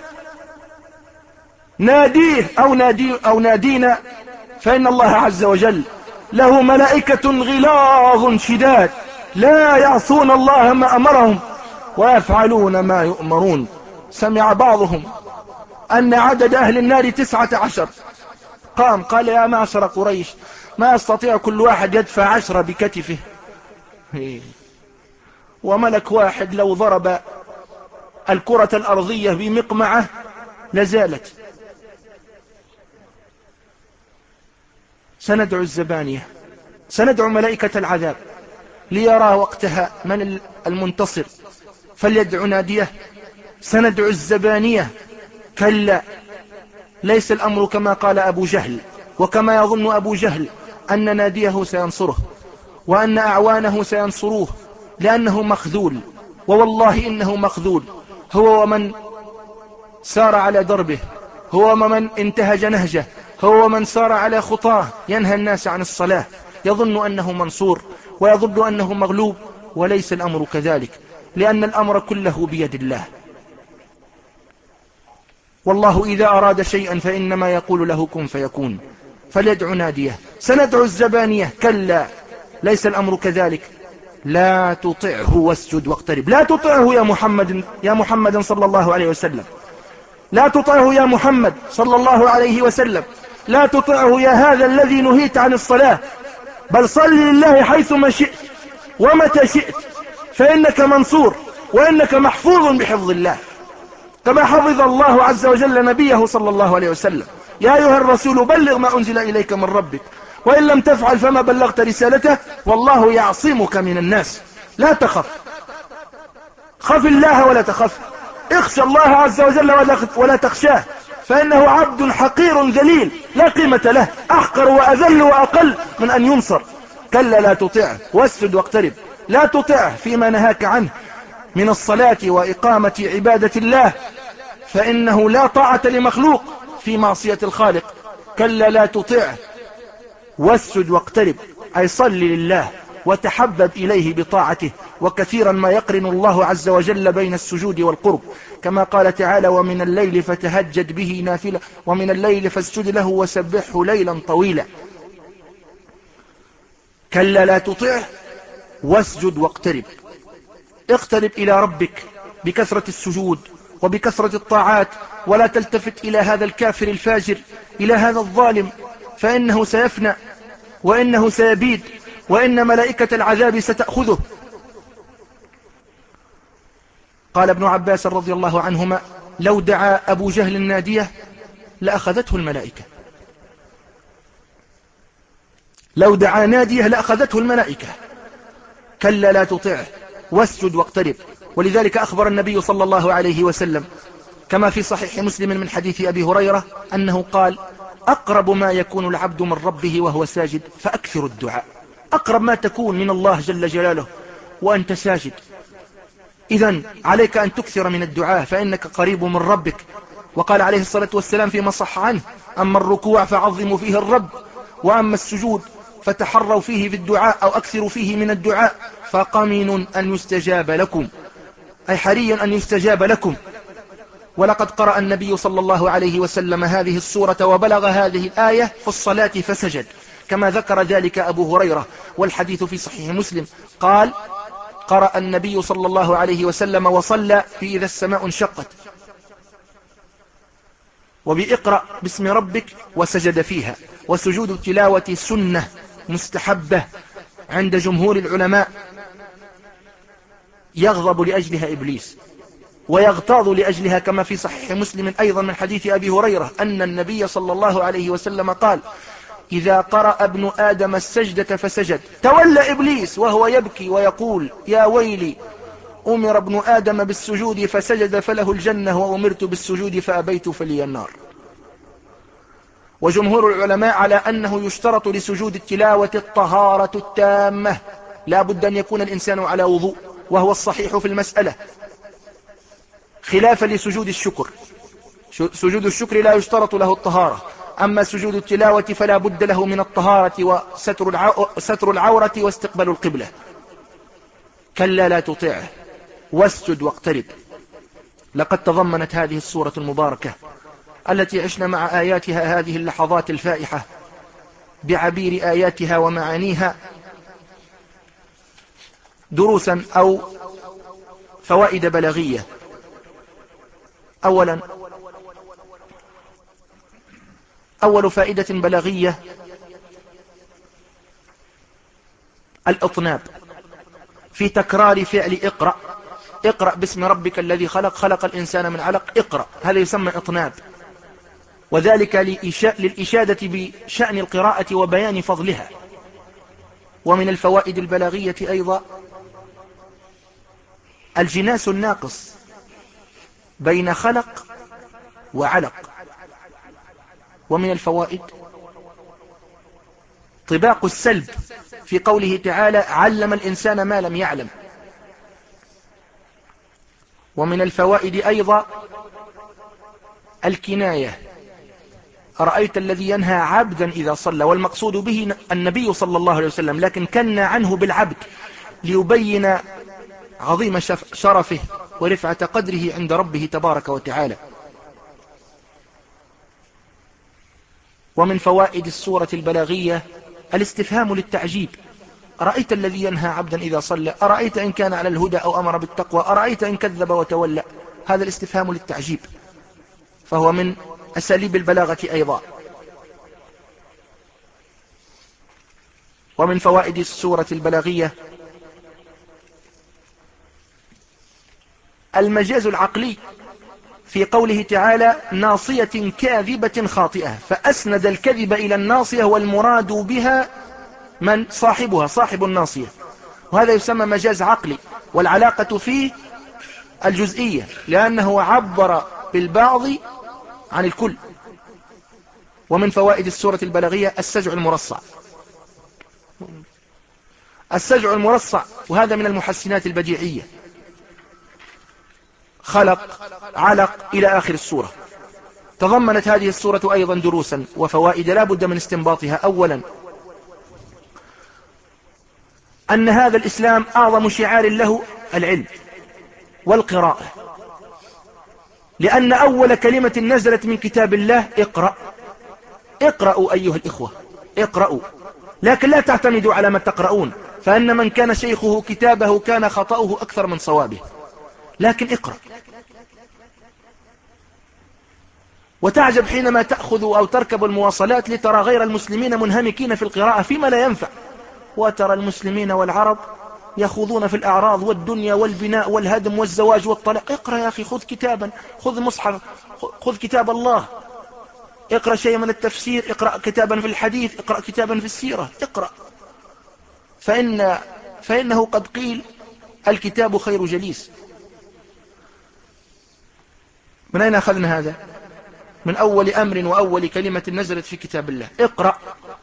ناديه أو, نادي أو نادينا، فإن الله عز وجل له ملائكة غلاظ شداد لا يعصون الله ما أمرهم ويفعلون ما يؤمرون. سمع بعضهم أن عدد أهل النار تسعة عشر، قام قال يا معشر قريش ما يستطيع كل واحد يدفع عشرة بكتفه، وملك واحد لو ضرب الكرة الأرضية بمقمعة لزالت. سندعو الزبانية، سندعو ملائكة العذاب ليرى وقتها من المنتصر، فليدعو ناديه. سندعو الزبانية، كلا، ليس الأمر كما قال أبو جهل وكما يظن أبو جهل أن ناديه سينصره وأن أعوانه سينصروه، لأنه مخذول، ووالله إنه مخذول، هو ومن سار على دربه، هو ومن انتهج نهجه، هو ومن سار على خطاه ينهى الناس عن الصلاة، يظن أنه منصور ويظن أنه مغلوب، وليس الأمر كذلك، لأن الأمر كله بيد الله. والله إذا أراد شيئا فإنما يقول له كن فيكون. فليدعو ناديه. سندعو الزبانية، كلا، ليس الأمر كذلك، لا تطعه واسجد واقترب. لا تطعه يا محمد، يا محمد صلى الله عليه وسلم، لا تطعه يا محمد صلى الله عليه وسلم، لا تطعه يا هذا الذي نهيت عن الصلاة، بل صل لله حيثما شئت ومتى شئت، فإنك منصور وإنك محفوظ بحفظ الله كما حفظ الله عز وجل نبيه صلى الله عليه وسلم. يا أيها الرسول بلغ ما أنزل إليك من ربك وإن لم تفعل فما بلغت رسالته والله يعصمك من الناس. لا تخف، خف الله ولا تخف، اخشى الله عز وجل ولا تخشاه، فإنه عبد حقير ذليل لا قيمة له، أحقر وأذل وأقل من أن ينصر. كلا لا تطعه واسجد واقترب. لا تطعه فيما نهاك عنه من الصلاة وإقامة عبادة الله، فإنه لا طاعة لمخلوق في معصية الخالق. كلا لا تطعه واسجد واقترب، أي صل لله وتحبب إليه بطاعته. وكثيرا ما يقرن الله عز وجل بين السجود والقرب، كما قال تعالى ومن الليل فتهجد به نافلة ومن الليل فاسجد له وسبحه ليلا طويلا. كلا لا تطعه واسجد واقترب. اقترب إلى ربك بكثرة السجود وبكثرة الطاعات، ولا تلتفت إلى هذا الكافر الفاجر، إلى هذا الظالم، فإنه سيفنى وإنه سيبيد وإن ملائكة العذاب ستأخذه. قال ابن عباس رضي الله عنهما لو دعا أبو جهل النادية لأخذته الملائكة، لو دعا نادية لأخذته الملائكة. كلا لا تطعه واسجد واقترب. ولذلك أخبر النبي صلى الله عليه وسلم كما في صحيح مسلم من حديث أبي هريرة أنه قال أقرب ما يكون العبد من ربه وهو ساجد فأكثر الدعاء. أقرب ما تكون من الله جل جلاله وأنت ساجد، إذن عليك أن تكثر من الدعاء فإنك قريب من ربك. وقال عليه الصلاة والسلام فيما صح عنه أما الركوع فعظموا فيه الرب، وأما السجود فتحروا فيه بالدعاء أو أكثروا فيه من الدعاء، فقمن أن يستجاب لكم، أي حري أن يستجاب لكم. ولقد قرأ النبي صلى الله عليه وسلم هذه السورة وبلغ هذه الآية في الصلاة فسجد، كما ذكر ذلك أبو هريرة، والحديث في صحيح مسلم قال قرأ النبي صلى الله عليه وسلم وصلى في إذا السماء انشقت وبإقرأ باسم ربك وسجد فيها. وسجود التلاوة سنة مستحبة عند جمهور العلماء، يغضب لأجلها إبليس ويغتاظ لأجلها، كما في صحيح مسلم أيضا من حديث أبي هريرة أن النبي صلى الله عليه وسلم قال إذا قرأ ابن آدم السجدة فسجد تولى إبليس وهو يبكي ويقول يا ويلي أمر ابن آدم بالسجود فسجد فله الجنة وأمرت بالسجود فأبيت فلي النار. وجمهور العلماء على أنه يشترط لسجود التلاوة الطهارة التامة، لا بد أن يكون الإنسان على وضوء، وهو الصحيح في المسألة، خلافا لسجود الشكر. سجود الشكر لا يشترط له الطهارة، أما سجود التلاوة فلا بد له من الطهارة وستر العورة واستقبال القبلة. كلا لا تطيعه واسجد واقترب. لقد تضمنت هذه السورة المباركة التي عشنا مع آياتها هذه اللحظات الفائحة بعبير آياتها ومعانيها دروسا أو فوائد بلاغية. أولا أول فائدة بلاغية الإطناب في تكرار فعل اقرأ. اقرأ باسم ربك الذي خلق، خلق الإنسان من علق، اقرأ، هذا يسمى إطناب، وذلك للإشادة بشأن القراءة وبيان فضلها. ومن الفوائد البلاغية أيضا الجناس الناقص بين خلق وعلق. ومن الفوائد طباق السلب في قوله تعالى علم الإنسان ما لم يعلم. ومن الفوائد أيضا الكناية، أرأيت الذي ينهى عبدا إذا صلى، والمقصود به النبي صلى الله عليه وسلم، لكن كنا عنه بالعبد ليبين عظيم شرفه ورفعة قدره عند ربه تبارك وتعالى. ومن فوائد السورة البلاغية الاستفهام للتعجيب، أرأيت الذي ينهى عبدا إذا صلى، أرأيت إن كان على الهدى أو أمر بالتقوى، أرأيت إن كذب وتولى. هذا الاستفهام للتعجيب، فهو من أساليب البلاغة أيضا. ومن فوائد السورة البلاغية المجاز العقلي في قوله تعالى ناصية كاذبة خاطئة، فأسند الكذب إلى الناصية والمراد بها من صاحبها، صاحب الناصية، وهذا يسمى مجاز عقلي، والعلاقة فيه الجزئية لأنه عبر بالبعض عن الكل. ومن فوائد السورة البلاغية السجع المرصع. السجع المرصع وهذا من المحسنات البديعية، خلق، علق، إلى آخر السورة. تضمنت هذه السورة أيضا دروسا وفوائد لا بد من استنباطها. أولا أن هذا الإسلام أعظم شعار له العلم والقراءة، لأن أول كلمة نزلت من كتاب الله اقرأ. اقرأوا أيها الإخوة، اقرأوا، لكن لا تعتمدوا على ما تقرؤون، فأن من كان شيخه كتابه كان خطأه أكثر من صوابه، لكن اقرأ. وتعجب حينما تأخذ أو تركب المواصلات لترى غير المسلمين منهمكين في القراءة فيما لا ينفع، وترى المسلمين والعرب يخوضون في الأعراض والدنيا والبناء والهدم والزواج والطلاق. اقرأ يا أخي، خذ كتابا، خذ مصحف، خذ كتاب الله، اقرأ شيء من التفسير، اقرأ كتابا في الحديث، اقرأ كتابا في السيرة، اقرأ، فإن فإنه قد قيل الكتاب خير جليس. من أين أخذنا هذا؟ من أول أمر وأول كلمة نزلت في كتاب الله، اقرأ.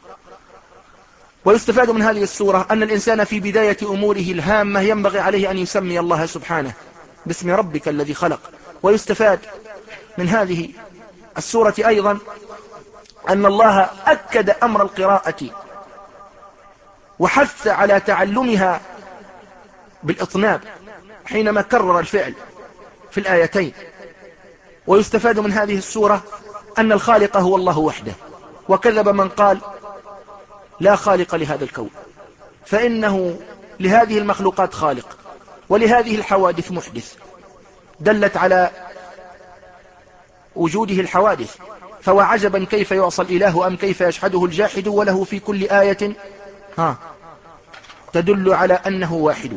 ويستفاد من هذه السورة أن الإنسان في بداية أموره الهامة ينبغي عليه أن يسمي الله سبحانه باسم ربك الذي خلق. ويستفاد من هذه السورة أيضا أن الله أكد أمر القراءة وحث على تعلمها بالإطناب حينما كرر الفعل في الآيتين. ويستفاد من هذه السورة أن الخالق هو الله وحده، وكذب من قال لا خالق لهذا الكون، فإنه لهذه المخلوقات خالق ولهذه الحوادث محدث، دلت على وجوده الحوادث. فوعجبا كيف يعصى الإله أم كيف يشهده الجاحد، وله في كل آية ها تدل على أنه واحد،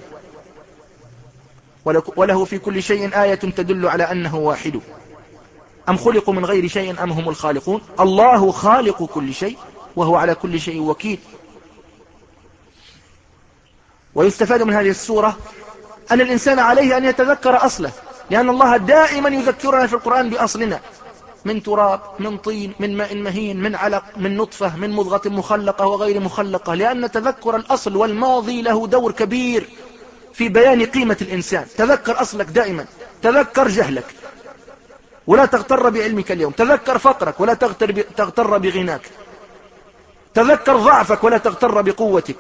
وله في كل شيء آية تدل على أنه واحد. أم خلقوا من غير شيء أم هم الخالقون، الله خالق كل شيء وهو على كل شيء وكيل. ويستفاد من هذه السورة أن الإنسان عليه أن يتذكر أصله، لأن الله دائما يذكرنا في القرآن بأصلنا، من تراب، من طين، من ماء مهين، من علق، من نطفة، من مضغة مخلقة وغير مخلقة، لأن تذكر الأصل والماضي له دور كبير في بيان قيمة الإنسان. تذكر أصلك دائما، تذكر جهلك ولا تغتر بعلمك اليوم، تذكر فقرك ولا تغتر بغناك، تذكر ضعفك ولا تغتر بقوتك،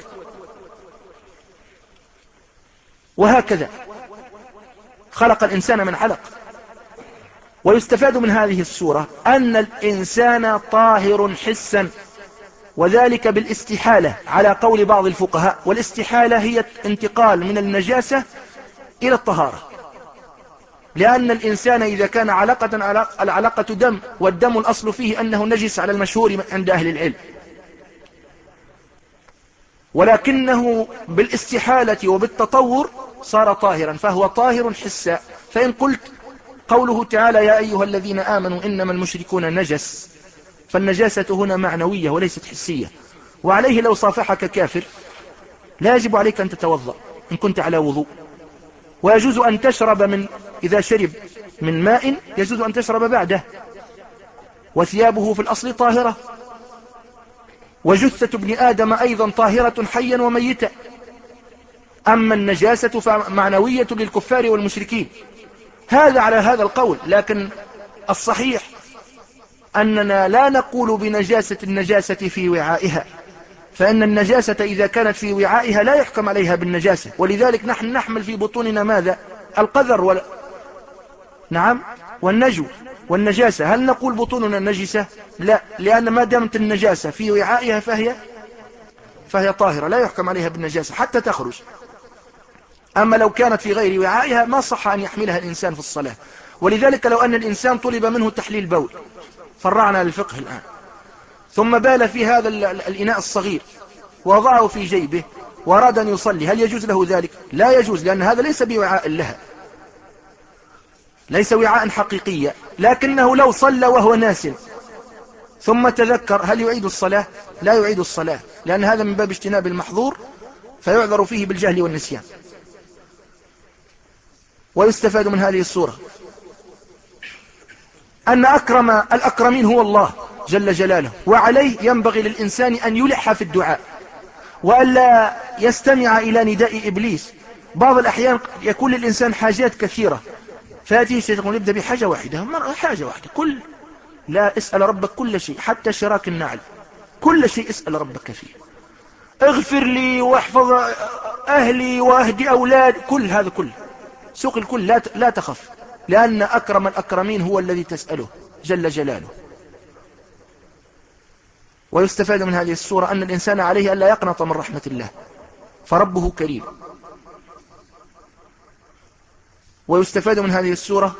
وهكذا خلق الإنسان من علق. ويستفاد من هذه السورة أن الإنسان طاهر حسا، وذلك بالاستحالة على قول بعض الفقهاء. والاستحالة هي انتقال من النجاسة إلى الطهارة، لأن الإنسان إذا كان علقة، العلقة دم، والدم الأصل فيه أنه نجس على المشهور عند أهل العلم، ولكنه بالاستحالة وبالتطور صار طاهرا، فهو طاهر حسا. فإن قلت قوله تعالى يا أيها الذين آمنوا إنما المشركون نجس، فالنجاسة هنا معنوية وليست حسية، وعليه لو صافحك كافر لا يجب عليك أن تتوضأ إن كنت على وضوء، ويجوز أن تشرب من إذا شرب من ماء يجوز أن تشرب بعده، وثيابه في الأصل طاهرة، وجثة ابن آدم أيضا طاهرة حيا وميتا. أما النجاسة فمعنوية للكفار والمشركين، هذا على هذا القول. لكن الصحيح أننا لا نقول بنجاسة النجاسة في وعائها، فإن النجاسة إذا كانت في وعائها لا يحكم عليها بالنجاسة، ولذلك نحن نحمل في بطوننا ماذا؟ القذر وال... نعم والنجو والنجاسة. هل نقول بطوننا نجسة؟ لا، لأن ما دامت النجاسة في وعائها فهي فهي طاهرة لا يحكم عليها بالنجاسة حتى تخرج. أما لو كانت في غير وعائها ما صح أن يحملها الإنسان في الصلاة. ولذلك لو أن الإنسان طلب منه تحليل بول، فرعنا للفقه الآن، ثم بال في هذا الإناء الصغير ووضعه في جيبه وأراد أن يصلي، هل يجوز له ذلك؟ لا يجوز، لأن هذا ليس بوعاء لها، ليس وعاء حقيقيا. لكنه لو صلى وهو ناس ثم تذكر، هل يعيد الصلاة؟ لا يعيد الصلاة، لأن هذا من باب اجتناب المحظور فيعذر فيه بالجهل والنسيان. ويستفاد من هذه السورة أن أكرم الأكرمين هو الله جل جلاله، وعليه ينبغي للإنسان أن يلح في الدعاء وألا يستمع إلى نداء إبليس. بعض الأحيان يكون للإنسان حاجات كثيرة، فيأتيه الشيطان يبدأ بحاجة واحدة، مرة حاجة واحدة، كل لا اسأل ربك كل شيء حتى شراك النعل، كل شيء اسأل ربك فيه، اغفر لي واحفظ أهلي واهدي أولاد، كل هذا كله سوق الكل، لا لا تخف، لأن أكرم الأكرمين هو الذي تسأله جل جلاله. ويستفاد من هذه السورة أن الإنسان عليه ألا يقنط من رحمة الله، فربه كريم. ويستفاد من هذه السورة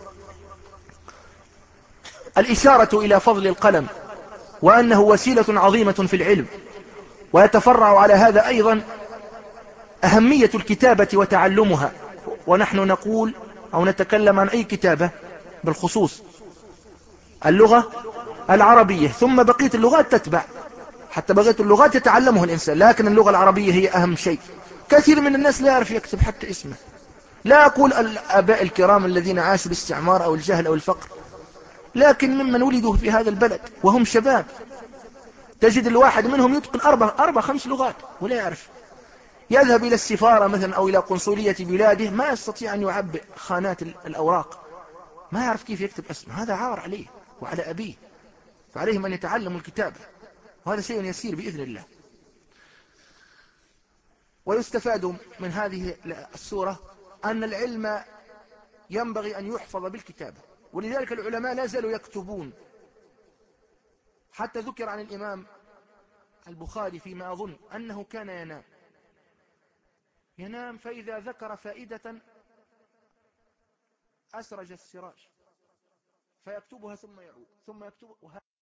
الإشارة إلى فضل القلم، وأنه وسيلة عظيمة في العلم. ويتفرع على هذا أيضا أهمية الكتابة وتعلمها. ونحن نقول أو نتكلم عن أي كتابة بالخصوص اللغة العربية، ثم بقية اللغات تتبع، حتى بقية اللغات يتعلمها الإنسان، لكن اللغة العربية هي أهم شيء. كثير من الناس لا يعرف يكتب حتى اسمه، لا أقول الآباء الكرام الذين عاشوا الاستعمار أو الجهل أو الفقر، لكن ممن ولدوا في هذا البلد وهم شباب تجد الواحد منهم يتقن أربع, أربع خمس لغات ولا يعرف. يذهب إلى السفارة مثلا أو إلى قنصلية بلاده ما يستطيع أن يعبئ خانات الأوراق، ما يعرف كيف يكتب اسمه، هذا عار عليه وعلى أبيه، فعليهم أن يتعلموا الكتابة، وهذا شيء يسير بإذن الله. ويستفاد من هذه السورة أن العلم ينبغي أن يحفظ بالكتابة، ولذلك العلماء لا زالوا يكتبون. حتى ذكر عن الإمام البخاري فيما أظن أنه كان ينام ينام فإذا ذكر فائدة أسرج السراج فيكتبها ثم يعود ثم يكتبها.